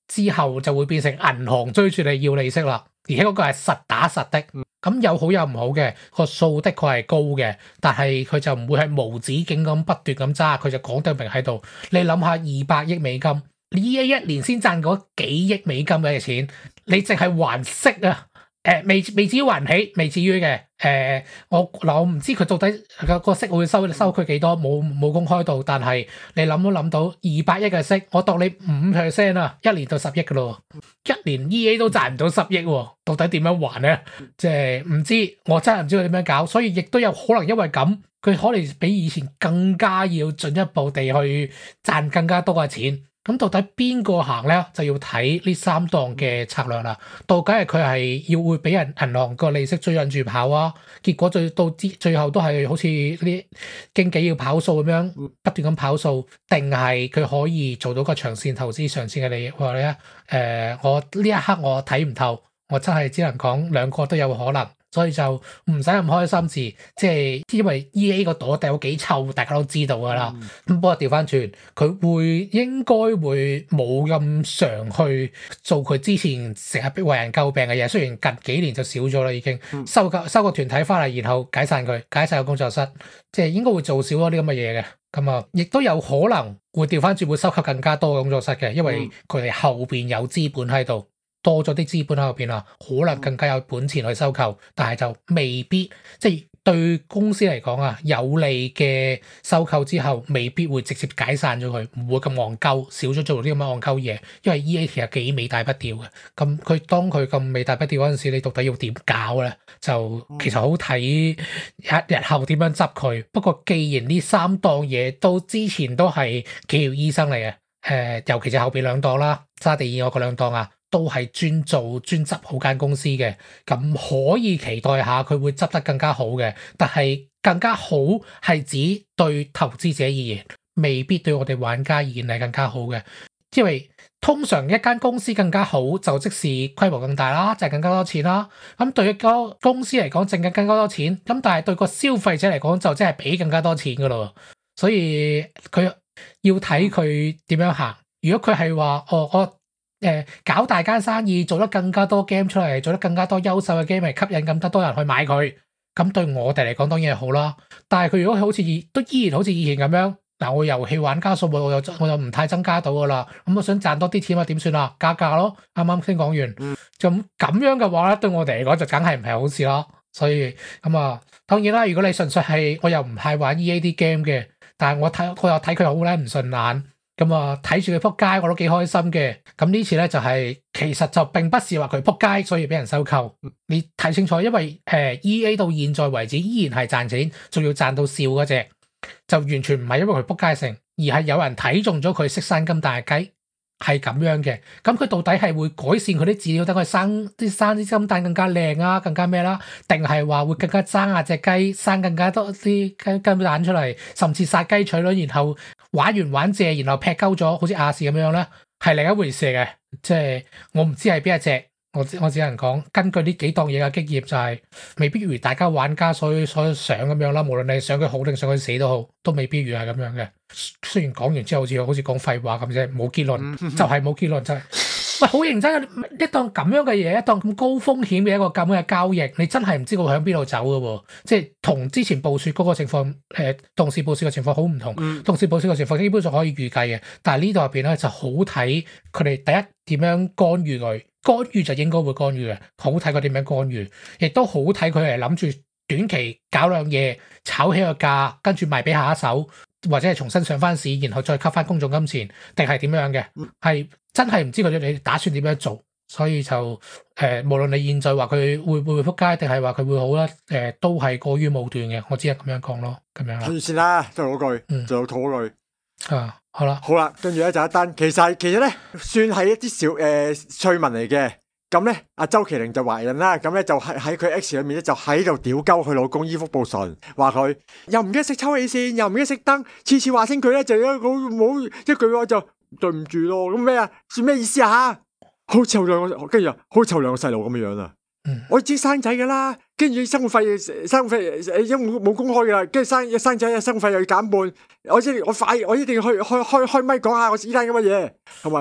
之後就會變成銀行追住你要利息啦，而且嗰個係實打實的。咁有好有唔好嘅，個數的確係高嘅，但係佢就唔會係無止境咁不斷咁揸，佢就講得明喺度。你諗下200億美金，你 EA 一年先賺嗰幾億美金嘅錢，你淨係還息啊！未至於還唔起，未至於嘅。我唔知佢到底個息會收佢幾多，冇公開到。但係你諗都諗到200億嘅息，我當你5%啊，一年就10億噶咯。一年 EA 都賺唔到10億喎，到底點樣還咧？即係唔知，我真係唔知佢點樣搞。所以亦都有可能因為咁，佢可能比以前更加要進一步地去賺更加多嘅錢。咁到底邊個行咧，就要睇呢三檔嘅策略啦。到底係佢係要會俾人銀行個利息追引住跑啊？結果最後都係好似啲經紀要跑數咁樣不斷咁跑數，定係佢可以做到個長線投資、長線嘅利益？我話你我呢一刻我睇唔透，我真係只能講兩個都有可能。所以就唔使咁開心字，即係因為 EA 個朵有幾臭，大家都知道噶啦。咁不過調翻轉，佢應該會冇咁常去做佢之前成日為人詬病嘅嘢。雖然近幾年就少咗啦，已經收個團體翻嚟，然後解散佢，解散個工作室，即係應該會做少咗啲咁嘅嘢嘅。咁啊，亦都有可能會調翻轉，會收購更加多嘅工作室嘅，因為佢哋後邊有資本喺度。多咗啲資本喺入邊啊，可能更加有本錢去收購，但係就未必即係對公司嚟講啊，有利嘅收購之後，未必會直接解散咗佢，唔會咁戇鳩，少咗做啲咁嘅戇鳩嘢。因為 EA 其實幾尾大不掉嘅，咁佢當佢咁尾大不掉嗰陣時，你到底要點搞咧？就其實好睇日後點樣執佢。不過既然呢三檔嘢都之前都係企業醫生嚟嘅，尤其是後邊兩檔啦，沙地爾嗰兩檔啊。都係專執好間公司嘅，咁可以期待下佢會執得更加好嘅。但係更加好係指對投資者而言，未必對我哋玩家而言係更加好嘅。因為通常一間公司更加好，就即是規模更大啦，就係更加多錢啦。咁對一個公司嚟講，淨係更加多錢，咁但係對個消費者嚟講，就即係俾更加多錢噶咯。所以佢要睇佢點樣行。如果佢係話搞大間生意，做得更加多 game 出嚟，做得更加多優秀嘅 game 嚟吸引咁多人去買佢，咁對我哋嚟講當然係好啦。但係佢如果好似依然好似以前咁樣，嗱，我遊戲玩家數目我又唔太增加到噶啦，咁我想賺多啲錢啊，點算啊？加價咯，啱啱先講完，咁樣嘅話咧，對我哋嚟講就梗係唔係好事咯。所以咁啊，當然啦，如果你純粹係我又唔係玩 EA 啲 game 嘅，但係我又睇佢好咧唔順眼。咁啊，睇住佢撲街，我都幾開心嘅。咁呢次咧就係、其實就並不是話佢撲街，所以俾人收購。你睇清楚，因為EA 到現在為止依然係賺錢，仲要賺到笑嗰隻，就完全唔係因為佢撲街成，而係有人睇中咗佢識生金大雞，係咁樣嘅。咁佢到底係會改善佢啲飼料，等佢生啲金蛋更加靚啊，更加咩啦？定係話會更加爭下隻雞，生更加多啲雞蛋出嚟，甚至殺雞取卵，然後玩完玩借，然後劈鳩咗，好似亞視咁樣咧，係另一回事嘅。即係我唔知係邊一隻，我只能講根據呢幾檔嘢嘅經驗，就係未必如大家玩家所想咁樣啦。無論你想佢好定想佢死都好，都未必如係咁樣嘅。雖然講完之後好似講廢話咁啫，冇結論，就係冇結論，就係喂好認真一檔咁樣嘅嘢，一檔咁高風險嘅一個咁嘅交易，你真係唔知佢向邊度走嘅喎。即係同之前暴雪嗰個情況，動視暴雪嘅情況好唔同。動視暴雪嘅情況基本上可以預計嘅，但係呢度入邊咧就好睇佢哋第一點樣干預佢，干預就應該會干預嘅，好睇佢點樣干預，亦都好睇佢係諗住短期搞兩嘢，炒起個價，跟住賣俾下一手。或者係重新上翻市，然後再吸翻公眾金錢，定係點樣嘅？係真係唔知佢哋打算點樣做，所以就無論你現在話佢會撲街，定係話佢會好啦，都係過於武斷嘅。我只係咁樣講咯，咁樣啦。 睇住先啦，都係嗰句，就套嗰句。 好啦， 好啦，跟住咧就一單，其實咧算係一啲小趣聞嚟嘅。咁咧，阿周麒麟就懷孕啦，咁咧就喺佢 X 裏面咧就喺度屌鳩佢老公伊福部純，話佢又唔記得熄抽氣扇，又唔記得熄燈，次次話聲佢咧就冇一句話就對唔住咯，咁咩啊？算咩意思啊？好似有兩個，跟住好似有兩個細路咁樣啊！我知生仔噶啦，跟住生活費因冇公開噶啦，跟住生仔生活費又要減半，我一定要開咪講下我依單咁嘅嘢，係咪？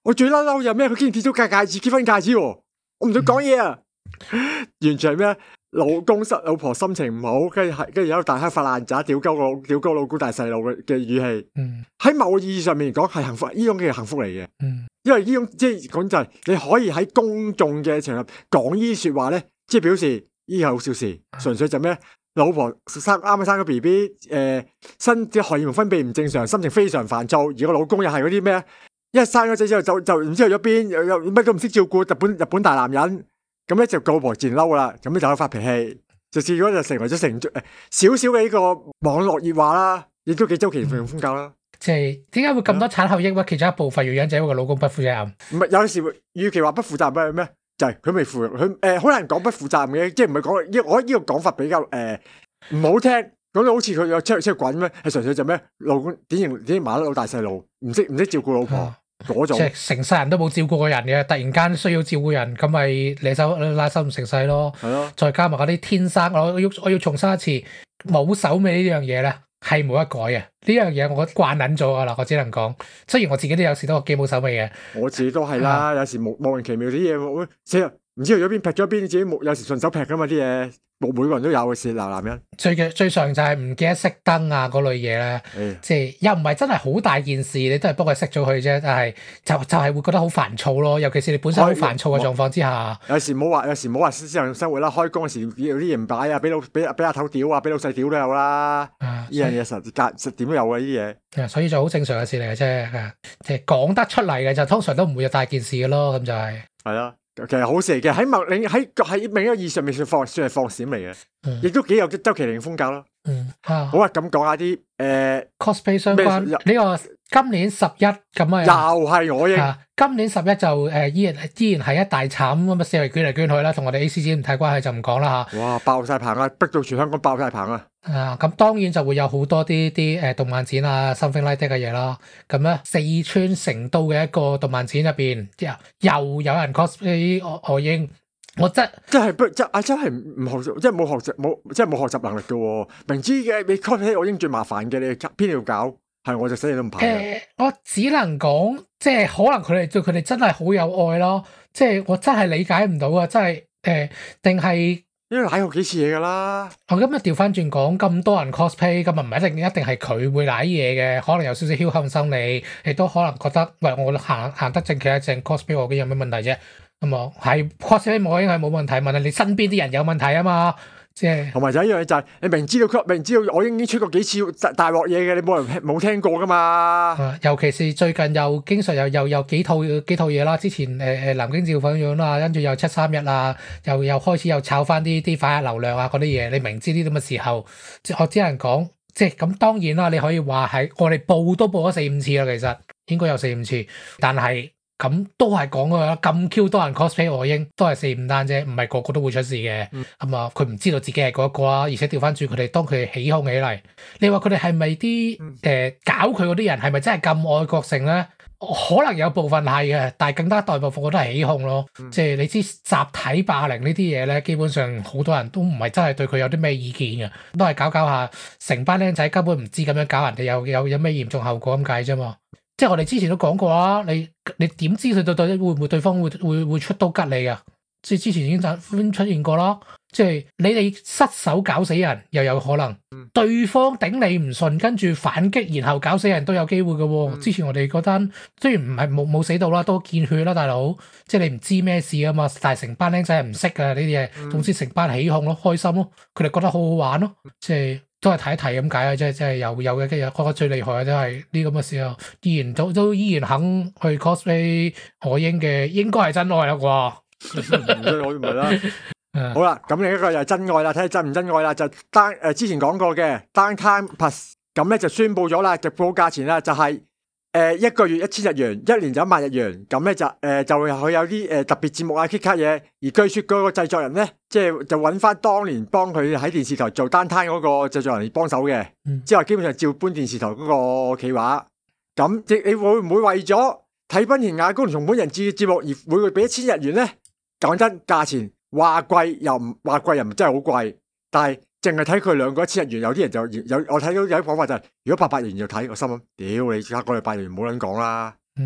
我最嬲有咩？佢竟然跌咗結婚戒指喎！我唔想講嘢啊！完全係咩？老婆心情唔好，跟住有大黑發爛渣，屌鳩老公大細路嘅語氣。喺某個意義上面嚟講係幸福，呢種嘅幸福嚟嘅。因為呢種即係講就係你可以喺公眾嘅場合講呢啲說話咧，即係表示呢個好小事，純粹就咩？老婆啱啱生個 BB， 身啲荷爾蒙分泌唔正常，心情非常煩躁。而個老公又係嗰啲咩？一生咗仔之後就唔知去咗邊，又乜都唔識照顧，日本大男人。咁咧就個老婆自然嬲啦，咁咧就發脾氣，就結果就成為咗少少嘅呢個網絡熱話啦，亦都幾周期性風格啦。 即係點解會咁多產後抑鬱？其中一部分原因就係因為個老公不負責任。唔係有時與其話不負責任係咩？就係佢未負佢好難講不負責任嘅，即係唔係講我覺得呢個講法比較唔好聽，講到好似佢有出去滾咩？係純粹就咩？老公典型麻甩佬大細路，唔識照顧老婆。嗰種即係成世人都冇照顧過人嘅，突然間需要照顧人，咁咪你拉手唔成世咯。係咯，再加埋嗰啲天生，我要重申一次，冇手尾呢樣嘢咧係冇得改嘅。呢樣嘢我慣撚咗噶啦，我只能講。雖然我自己都有時都幾冇手尾嘅，我自己都係啦。有時莫名其妙啲嘢，死啦！唔知去咗邊劈咗邊，自己有時順手劈噶嘛啲嘢，每個人都有嘅事。男人最常就係唔記得熄燈啊嗰類嘢咧，即係又唔係真係好大件事，你都係幫佢熄咗佢啫。但係就係會覺得好煩躁咯，尤其是你本身好煩躁嘅狀況之下。有時冇話私人生活啦，開工嘅時有啲嘢唔擺啊，俾阿頭屌啊，俾老細屌都有啦。呢樣嘢實點都有嘅呢啲嘢。所以就好正常嘅事嚟嘅啫，即係講得出嚟嘅就通常都唔會有大件事嘅咯，咁就係。係啦。其實好事嚟嘅，喺另一個意義上面算係放閃嚟嘅，亦都幾有周期性風格咯。好啊，咁講下啲cosplay 相關呢個今年11咁啊，又係我應。今年11就依然係一大慘咁啊，四圍捲嚟捲去啦，同我哋 ACG 唔太關係就唔講啦嚇。哇！爆晒棚啊，逼到全香港爆晒棚啊！咁當然就會有好多啲動漫展啊，something like that 嘅嘢啦。咁咧，四川成都嘅一個動漫展入邊，又有人 cosplay 我應。我真係唔學習，即係冇學習能力嘅喎。明知嘅你 cosplay 我應最麻煩嘅，你偏要搞，係我就死你都唔怕。我只能講，即係可能佢哋對佢哋真係好有愛咯。即係我真係理解唔到啊！真係定係因為舐過幾次嘢㗎啦。我今日調翻轉講，咁多人 cosplay，咁唔係一定係佢會舐嘢嘅，可能有少少僥倖心理，亦都可能覺得喂，我行得正企得正 cosplay 我已經有咩問題啫？咁啊，係 cosplay 我已經係冇問題，問題你身邊啲人有問題啊嘛，即係同埋就一樣嘢就係你明知道我已經出過幾次大鑊嘢嘅，你冇聽過噶嘛？尤其是最近又經常又幾套嘢啦，之前南京照粉樣啦，跟住又731啊，又開始又炒翻啲反壓流量啊嗰啲嘢，你明知呢啲咁嘅時候，我只能講，即係咁當然啦，你可以話係我哋報都報咗4-5次啦，其實應該有4-5次，但係。咁都係講嘅啦，咁 Q 多人 cosplay 我應都係4-5單啫，唔係個個都會出事嘅。咁啊，佢唔知道自己係嗰一個啦，而且調翻轉佢哋當佢哋起哄起嚟，你話佢哋係咪啲搞佢嗰啲人係咪真係咁愛國性咧？可能有部分係嘅，但係更加大部分我都係起哄咯。即係你知集體霸凌呢啲嘢咧，基本上好多人都唔係真係對佢有啲咩意見嘅，都係搞下，成班僆仔根本唔知咁樣搞人哋有咩嚴重後果咁解啫嘛。即係我哋之前都講過啦，你點知佢會唔會對方會出刀吉你啊？即係之前已經出現過啦。即係你哋失手搞死人又有可能，對方頂你唔順跟住反擊，然後搞死人都有機會嘅喎。之前我哋嗰單雖然唔係冇死到啦，都見血啦，大佬。即係你唔知咩事啊嘛，但係成班僆仔係唔識嘅呢啲嘢，總之成班起哄咯，開心咯，佢哋覺得好好玩咯，即係。都係睇一睇咁解啊！即係有嘅，跟住覺得最厲害嘅都係呢咁嘅時候，依然肯去 cosplay 海英嘅，應該係真愛啦啩？唔真愛唔係啦。好啦，咁另一個又係真愛啦，睇下真唔真愛啦。就之前講過嘅 Downtime Plus，咁咧就宣布咗啦，就報價錢啦，就係一個月1000日元，一年就1萬日元。咁咧就會佢有啲特別節目啊 kick 卡嘢，而據說嗰個製作人咧，即係就揾翻當年幫佢喺電視台做Downtime嗰個製作人嚟幫手嘅，之後基本上照搬電視台嗰個企劃。咁你會唔會為咗睇濱田雅功同松本人志嘅節目而會唔會俾1000日元咧？講真，價錢話貴又唔真係好貴，但係淨係睇佢兩個1000日元，有啲人就我睇到有啲講法就係，如果800元就睇，我心諗屌你，而家個禮拜元唔好撚講啦。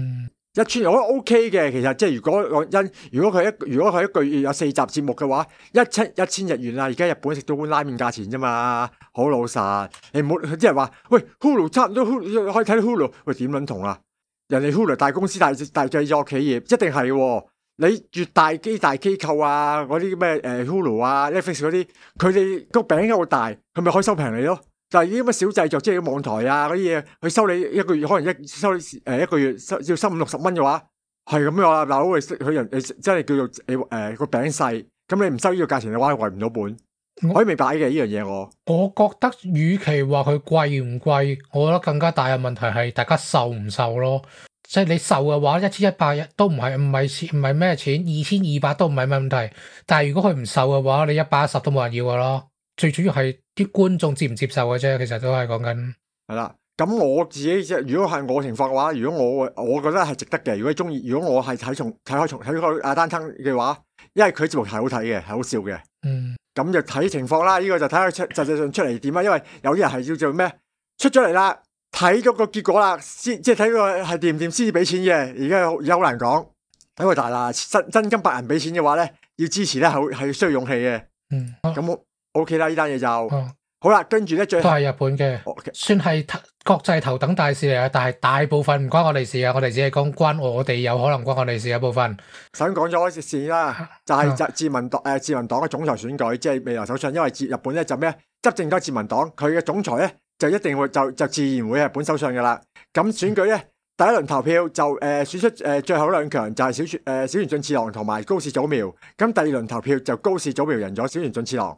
一村我覺得 OK 嘅，其實即係如果佢一個月有4集節目嘅話，1000日元啦，而家日本食到碗拉麵價錢啫嘛，好老實。你唔好啲人話喂 Hulu 差唔多 Hulu 可以睇到 Hulu， 喂點撚同啊？人哋 Hulu 大公司大製作企業，一定係喎。你越大機構啊，嗰啲咩Hulu 啊 Netflix 嗰啲，佢哋個餅一路大，佢咪可以收平你咯。但係呢啲乜小製作，即係網台啊嗰啲嘢，佢收你一個月可能收一個月要收50-60蚊嘅話，係咁樣啦。嗱，佢人真係叫做個餅細，咁你唔收呢個價錢嘅話，維唔到本。可以明白嘅呢樣嘢， 我覺得，與其話佢貴唔貴，我覺得更加大嘅問題係大家受唔受咯。即係你受嘅話，1100都唔係咩錢，2200都唔係咩問題。但係如果佢唔受嘅話，你110都冇人要噶咯。最主要係啲觀眾接唔接受嘅啫，其實都係講緊。 係啦，咁我自己如果係我情況嘅話，如果我覺得係值得嘅。如果中意，如果我係睇開阿丹吞嘅話，因為佢節目係好睇嘅，係好笑嘅。咁就睇情況啦。呢個就睇下實際上出嚟點啦。因為有啲人係叫做咩，出咗嚟啦，睇咗個結果啦，即係睇個係掂唔掂先至俾錢嘅。而家好難講。因為大啦，真金白銀俾錢嘅話咧，要支持咧係需要勇氣嘅。咁OK 啦，呢單嘢就好啦。跟住咧，最後都係日本嘅，算係國際頭等大事嚟啊。但係大部分唔關我哋事啊，我哋只係講關我哋有可能關我哋事嘅部分。 首先講咗一事啦，就係自民黨嘅總裁選舉，即係未來首相。因為日本咧就咩執政咗自民黨，佢嘅總裁咧就一定會就自然會係日本首相噶啦。咁選舉咧第一輪投票就選出最後兩強，就係小泉進次郎同埋高市早苗。咁第二輪投票就高市早苗贏咗小泉進次郎。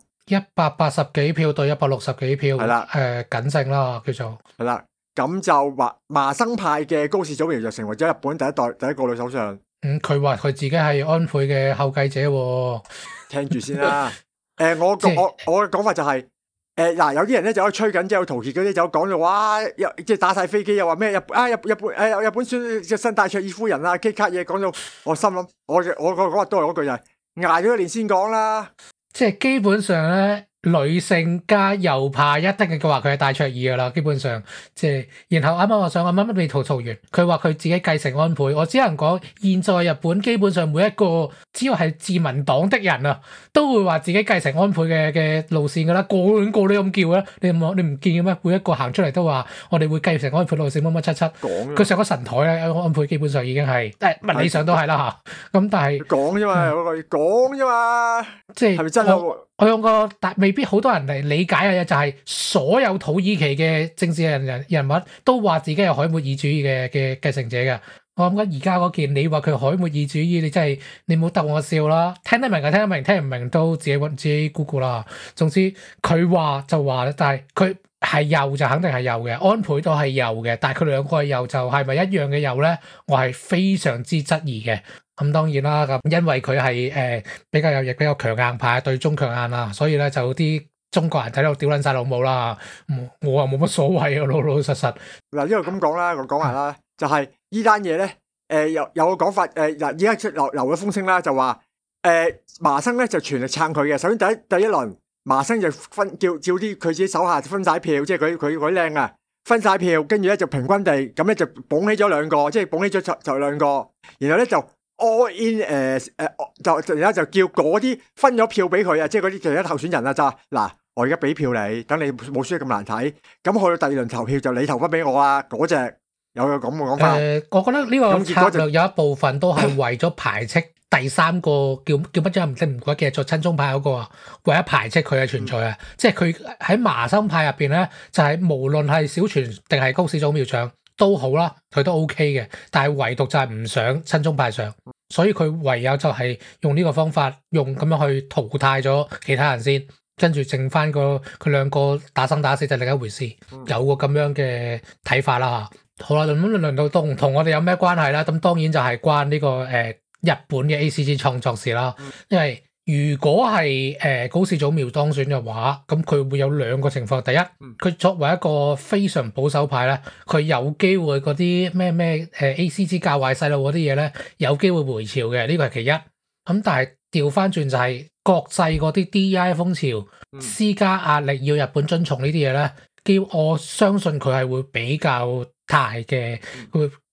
180幾票對160幾票， 係啦， 僅勝啦，叫做係啦。咁就麻生派嘅高市早苗就成為咗日本第一個女首相。 佢話佢自己係安倍嘅後繼者喎。聽住先啦。我嘅講法就係嗱，有啲人咧就喺度吹緊，即係陶傑嗰啲就講到哇，即係打晒飛機，又話咩日本選隻新戴卓爾夫人啊，K 卡嘢講到我心諗，我講話都係嗰句就係捱咗一年先講啦。 即係基本上咧，女性加右派一定係話佢係戴卓爾噶啦，基本上即係。然後啱啱未吐槽完，佢話佢自己繼承安倍。我只能講，現在日本基本上每一個只要係自民黨的人啊，都會話自己繼承安倍嘅路線噶啦，個都咁叫啊！你唔見嘅咩？每一個行出嚟都話我哋會繼承安倍路線乜乜七七。佢上咗神台咧，安倍基本上已經係物理上都係啦嚇。咁但係講啫嘛，講啫嘛， 即係係咪真啊？ 我用個但未必好多人嚟理解嘅嘢，就係所有土耳其嘅政治人物都話自己係凱末爾主義嘅繼承者嘅。我諗緊而家嗰件，你話佢凱末爾主義，你真係你唔好逗我笑啦。聽得明就聽得明，聽唔明都自己估估啦。總之佢話就話，但係佢係右就肯定係右嘅，安倍都係右嘅，但係佢兩個係右就係咪一樣嘅右咧？我係非常之質疑嘅。咁當然啦，咁因為佢係比較有亦比較強硬派，對中強硬啊，所以咧就啲中國人睇到屌撚晒老母啦。我又冇乜所謂啊，老老實實。 嗱，因為咁講啦，我講埋啦，就係呢單嘢咧，有個講法，嗱，而家流咗風聲啦，就話麻生咧就全力撐佢嘅。首先第一輪，麻生就叫啲佢自己手下分晒票，即係佢靚啊，分晒票，跟住咧就平均地咁咧就捧起咗兩個，即係捧起咗就兩個，然後咧就。all in 就然後就叫嗰啲分咗票俾佢啊，即係嗰啲其他候選人啊，就嗱，我而家俾票你，等你冇輸得咁難睇，咁去到第二輪投票就你投翻俾我啊，嗰隻有咁嘅講法。 我覺得呢個策略有一部分都係為咗排斥第三個叫乜嘢唔記得嘅做親中派嗰個啊，為咗排斥佢嘅存在啊，即係佢喺麻生派入邊咧，就係無論係小泉定係高市早苗上都好啦，佢都 OK 嘅，但係唯獨就係唔想親中派上，所以佢唯有就係用呢個方法，用咁樣去淘汰咗其他人先，跟住剩翻佢兩個打生打死就另一回事，有個咁樣嘅睇法啦嚇。好啦，咁輪到同我哋有咩關係啦？咁當然就係關呢個日本嘅 ACG 創作事啦，因為如果係高市早苗當選嘅話，咁佢會有兩個情況。第一，佢作為一個非常保守派咧，佢有機會嗰啲咩ACG 教壞細路嗰啲嘢咧，有機會回潮嘅，呢個係其一。咁但係調翻轉就係國際嗰啲 DEI 風潮施加壓力，要日本遵從呢啲嘢咧，我相信佢係會比較大嘅，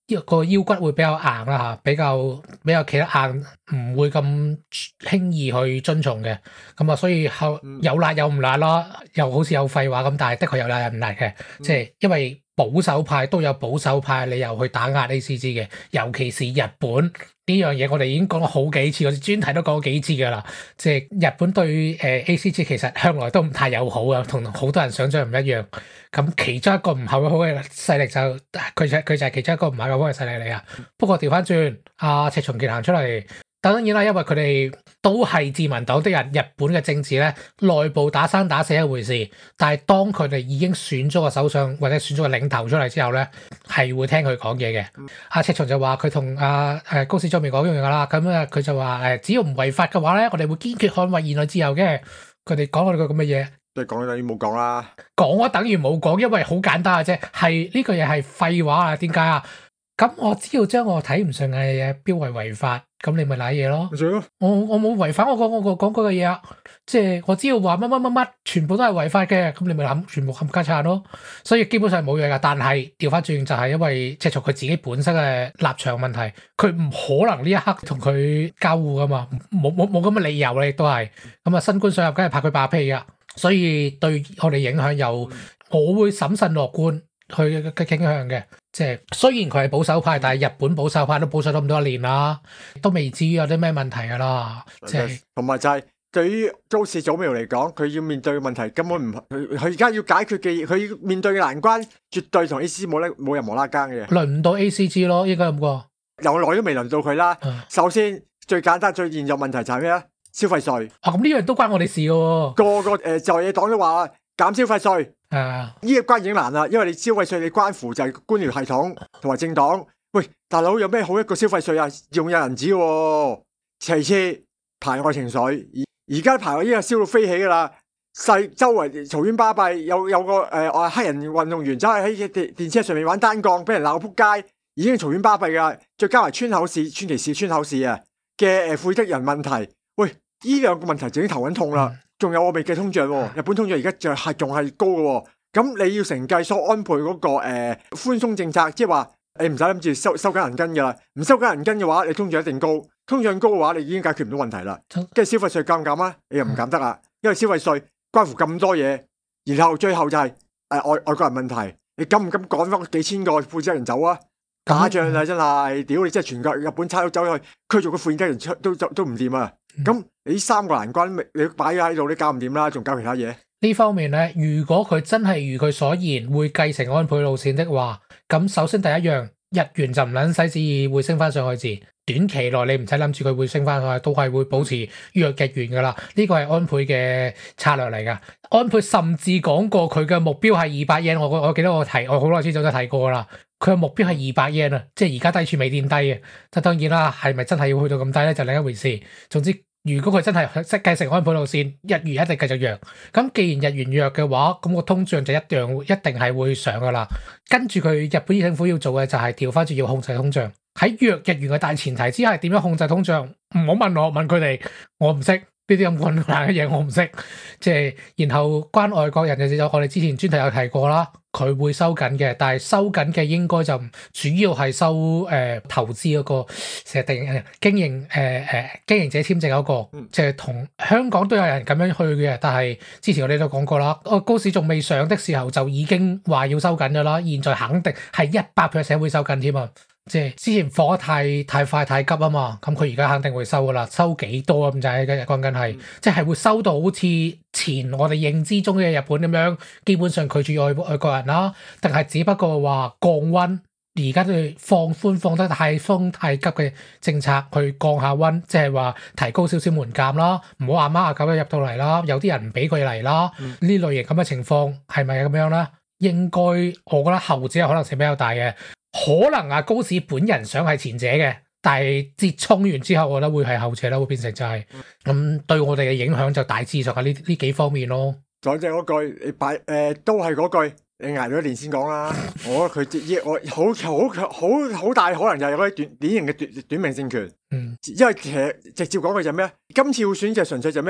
個腰骨會比較硬啦嚇，比較企得硬，唔會咁輕易去遵從嘅。咁啊，所以有辣有唔辣咯，又好似有廢話咁，但係的確有辣有唔辣嘅，即係因為保守派都有保守派理由去打壓 ACG 嘅，尤其是日本呢樣嘢，我哋已經講咗好幾次，我哋專題都講咗幾次㗎啦。即係日本對ACG 其實向來都唔太友好啊，同好多人想象唔一樣。咁其中一個唔係好嘅勢力就佢就係其中一個唔係好嘅勢力嚟啊。不過調翻轉，阿赤松健行出嚟，當然啦，因為佢哋都係自民黨的人。日本嘅政治咧，內部打生打死一回事，但係當佢哋已經選咗個首相或者選咗個領頭出嚟之後咧，係會聽佢講嘢嘅。阿赤松就話佢同阿高市早苗講一樣噶啦，咁啊佢就話只要唔違法嘅話咧，我哋會堅決捍衛言論自由嘅。佢哋講我哋個咁嘅嘢。 你講等於冇講啦， 講啊等於冇講，因為好簡單嘅啫，係呢個嘢係廢話啊。點解啊？咁我只要將我睇唔順嘅嘢標為違法，咁你咪賴嘢咯。我冇違反我講嗰個嘢啊，即係我只要話乜，全部都係違法嘅，咁你咪全部冚家鏟咯。所以基本上冇嘢噶。但係調翻轉就係因為赤松佢自己本身嘅立場問題，佢唔可能呢一刻同佢交互噶嘛，冇咁嘅理由咧，亦都係咁啊。新官上任梗係拍佢把屁噶。所以對我哋影響有，我會審慎樂觀去嘅傾向嘅。即係雖然佢係保守派，但係日本保守派都保守咗咁多年啦，都未至於有啲咩問題噶啦。即係同埋就係對於高市早苗嚟講，佢要面對嘅問題根本唔，佢而家要解決嘅，佢要面對嘅難關，絕對同 ACG 冇任何拉更嘅。 輪唔到 ACG 咯，應該咁講。 由來都未輪到佢啦。首先最簡單最現有問題就係咩咧？消費稅咁呢樣都關我哋事嘅喎。 個在野黨都話減消費稅，呢一關已經難啦，因為你消費稅你關乎就係官僚系統同埋政黨。喂，大佬有咩好一個消費稅啊？用有銀紙喎。其次排外情緒，而家排外已經係燒到飛起噶啦，周圍嘈冤巴閉，有個黑人運動員走去喺電車上面玩單槓，俾人鬧撲街，已經嘈冤巴閉噶。再加埋川崎市川口市啊嘅負責人問題，喂。呢兩個問題就已經頭緊痛啦，仲有我未計通脹喎，日本通脹而家仲係高嘅喎，咁你要承繼所安倍嗰個寬鬆政策，即係話你唔使諗住收緊銀根嘅啦，唔收緊銀根嘅話，你通脹一定高，通脹高嘅話，你已經解決唔到問題啦。跟住消費稅減唔減啊？你又唔減得啦，因為消費稅關乎咁多嘢，然後最後就係外國人問題，你敢唔敢趕翻幾千個負責人走啊？打仗啊真係，屌你真係全國日本差佬走去驅逐個負責人都唔掂啊！咁你三個難關，你擺喺度，你搞唔掂啦，仲搞其他嘢？ 呢方面咧，如果佢真係如佢所言會繼承安倍路線的話，咁首先第一樣，日元就唔撚使旨意會升翻上去字，短期內你唔使諗住佢會升翻去，都係會保持弱日元噶啦。呢個係安倍嘅策略嚟噶。安倍甚至講過佢嘅目標係200 yen，我記得我好耐之前都提過啦。佢嘅目標係200 yen啊，即係而家低處未墊低嘅。即當然啦，係咪真係要去到咁低咧，就另一回事。總之。如果佢真係識繼承安倍路線，日元一定繼續弱。咁既然日元弱嘅話，咁個通脹就一定係會上噶啦。跟住佢日本政府要做嘅就係調翻轉要控制通脹。喺弱日元嘅大前提之下，點樣控制通脹？唔好問我，問佢哋，我唔識。呢啲咁困難嘅嘢我唔識，即係然後關外國人嘅就我哋之前專題有提過啦，佢會收緊嘅，但係收緊嘅應該就主要係收投資嗰個成日定經營者簽證嗰個，即係同香港都有人咁樣去嘅，但係之前我哋都講過啦，高市仲未上的時候就已經話要收緊㗎啦，現在肯定係100%會收緊添啊！即係之前放得太快太急啊嘛，咁佢而家肯定會收噶啦，收幾多咁就係講緊係，即係會收到好似前我哋認知中嘅日本咁樣，基本上拒絕外國人啦，定係只不過話降溫，而家都放寬放得太急嘅政策去降下溫，即係話提高少少門檻啦，唔好阿媽阿狗入到嚟啦，有啲人唔俾佢嚟啦，呢類型咁嘅情況係咪咁樣咧？應該我覺得後者可能性比較大嘅。可能啊高市本人想係前者嘅，但係折衝完之後，我覺得會係後者啦，會變成就係咁對我哋嘅影響就大致上係呢幾方面咯。再正嗰句，你都係嗰句，你捱咗一年先講啦。我覺得佢好大可能就係嗰啲典型嘅短命政權。因為其實直接講嘅就係咩？今次會選就純粹就咩？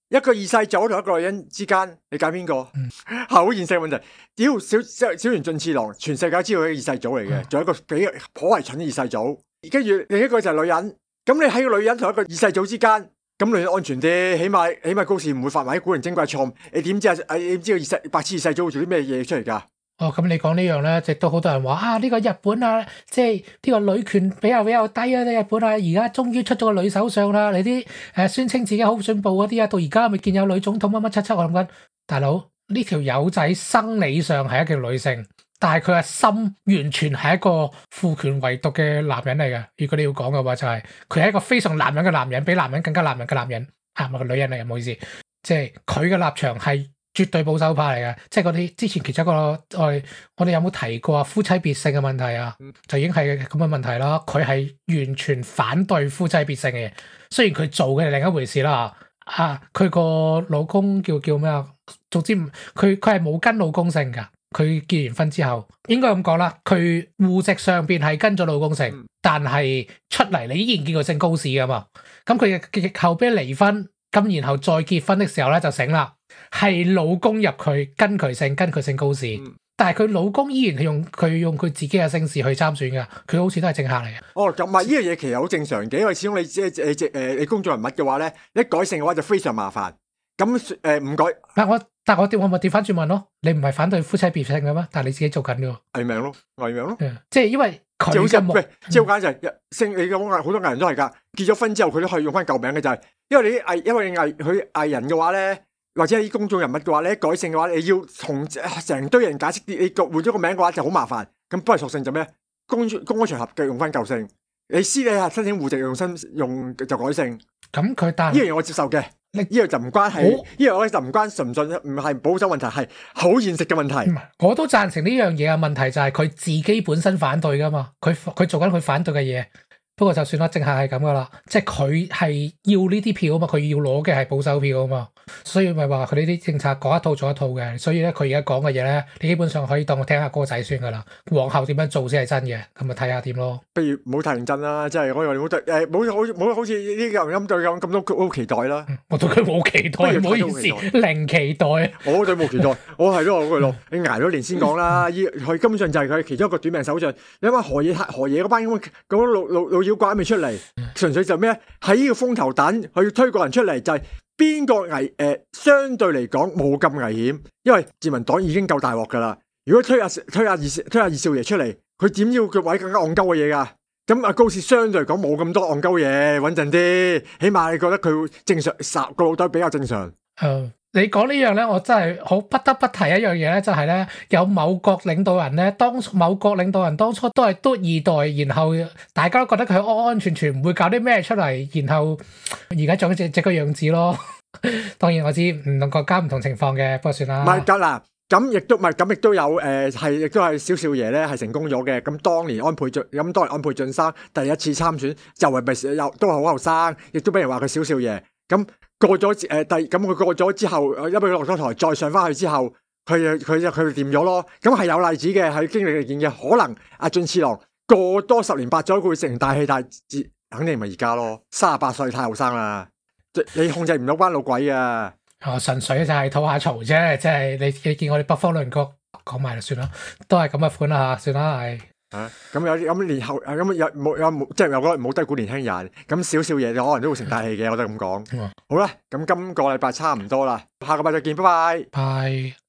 一個二世祖同一個女人之間，你揀邊個？係好現實嘅問題。屌小圓進次郎，全世界知道佢係二世祖嚟嘅，仲有一個比頗為蠢嘅二世祖。跟住另一個就係女人。咁你喺個女人同一個二世祖之間，咁女人安全啲，起碼高士唔會犯埋啲古靈精怪錯誤。你點知啊？你點知個白痴二世祖會做啲咩嘢出嚟㗎？ 哦，咁你講呢樣咧，亦都好多人話啊，呢個日本啊，即係呢個女權比較低啊，日本啊，而家終於出咗個女首相啦，你啲宣稱自己好進步嗰啲啊，到而家未見有女總統乜乜七七，我諗緊，大佬呢條友仔生理上係一條女性，但係佢嘅心完全係一個父權唯獨嘅男人嚟嘅。如果你要講嘅話，就係佢係一個非常男人嘅男人，比男人更加男人嘅男人，唔係個女人嚟嘅，唔好意思，即係佢嘅立場係絕對保守派嚟嘅，即係嗰啲之前其中一個我哋有冇提過夫妻別姓嘅問題啊？就已經係咁嘅問題啦。佢係完全反對夫妻別姓嘅嘢，雖然佢做嘅係另一回事啦。佢個老公叫咩啊？總之佢係冇跟老公姓噶。佢結完婚之後，應該咁講啦，佢戶籍上邊係跟咗老公姓，但係出嚟你依然見佢姓高士噶嘛。咁佢後邊離婚，咁然後再結婚的時候咧就醒啦。係老公入佢跟佢姓高士，但係佢老公依然係用佢自己嘅姓氏去參選嘅，佢好似都係政客嚟嘅。哦， 咁呢樣嘢其實好正常嘅，因為始終你公眾人物嘅話咧，你一改姓嘅話就非常麻煩。咁唔改， 但我咪調翻轉問咯，你唔係反對夫妻別姓嘅咩？但係你自己做緊嘅藝名咯， 即係因為佢嘅即係好簡單就係姓，你講好多藝人都係噶，結咗婚之後佢都可以用翻舊名嘅，就係因為佢藝人嘅話咧。或者係啲公眾人物嘅話，你一改姓嘅話，你要同成堆人解釋啲，你換咗個名嘅話就好麻煩。咁不如索性就咩？公開場合嘅用翻舊姓，你私底下申請戶籍用就改姓。咁佢呢樣嘢我接受嘅，呢樣就唔關係，呢樣我就唔關純唔純，唔係保守問題，係好現實嘅問題。 我都贊成呢樣嘢嘅問題就係佢自己本身反對噶嘛，佢做緊佢反對嘅嘢。不過就算啦，政客係咁噶啦，即係佢係要呢啲票啊嘛，佢要攞嘅係保守票啊嘛，所以咪話佢呢啲政策講一套做一套嘅，所以咧佢而家講嘅嘢咧，你基本上可以當我聽下歌仔算噶啦，往後點樣做先係真嘅，咁咪睇下點咯。 不如唔好太認真啦，即係我哋冇好似呢個人咁對咁多好期待啦。 我對佢冇期待，唔好意思，零期待。 我對冇期待，我係咯，你捱咗年先講啦，佢根本上就係佢其中一個短命首相。你諗下河野嗰班咁老妖怪未出嚟，純粹就咩喺呢個風頭等，佢要推個人出嚟，就係邊個相對嚟講冇咁危險，因為自民黨已經夠大鑊噶啦。如果推下二少爺出嚟，佢點要佢位更加戇鳩嘅嘢噶？咁高士相對嚟講冇咁多戇鳩嘢，穩陣啲，起碼你覺得佢正常，個腦袋比較正常。 你講呢樣咧，我真係好不得不提一樣嘢咧，就係咧有某國領導人咧，某國領導人當初都係篤二代，然後大家都覺得佢安安全全唔會搞啲咩出嚟，然後而家仲係隻個樣子咯。當然我知唔同國家唔同情況嘅，不過算啦。 唔係㗎啦，咁亦都有亦都係小少爺咧係成功咗嘅。咁當年安倍晉三第一次參選，就係咪又都係好後生，亦都俾人話佢小少爺。咁過咗佢過咗之後，因為佢落咗台，再上翻去之後，佢掂咗咯。咁係有例子嘅，係經歷件嘅。可能阿進次郎過多10年8載，佢會成大器大節，肯定唔係而家咯。38歲太後生啦，你控制唔到班老鬼啊！ 純粹就係吐下槽啫，即係你見我哋北方鄰國講埋就算啦，都係咁嘅款啦，算啦係。咁有年後冇即係有嗰冇低估年輕人，咁少嘢就可能都會成大器嘅，我都咁講。好啦，咁今個禮拜差唔多啦，下個禮拜再見，拜拜。拜。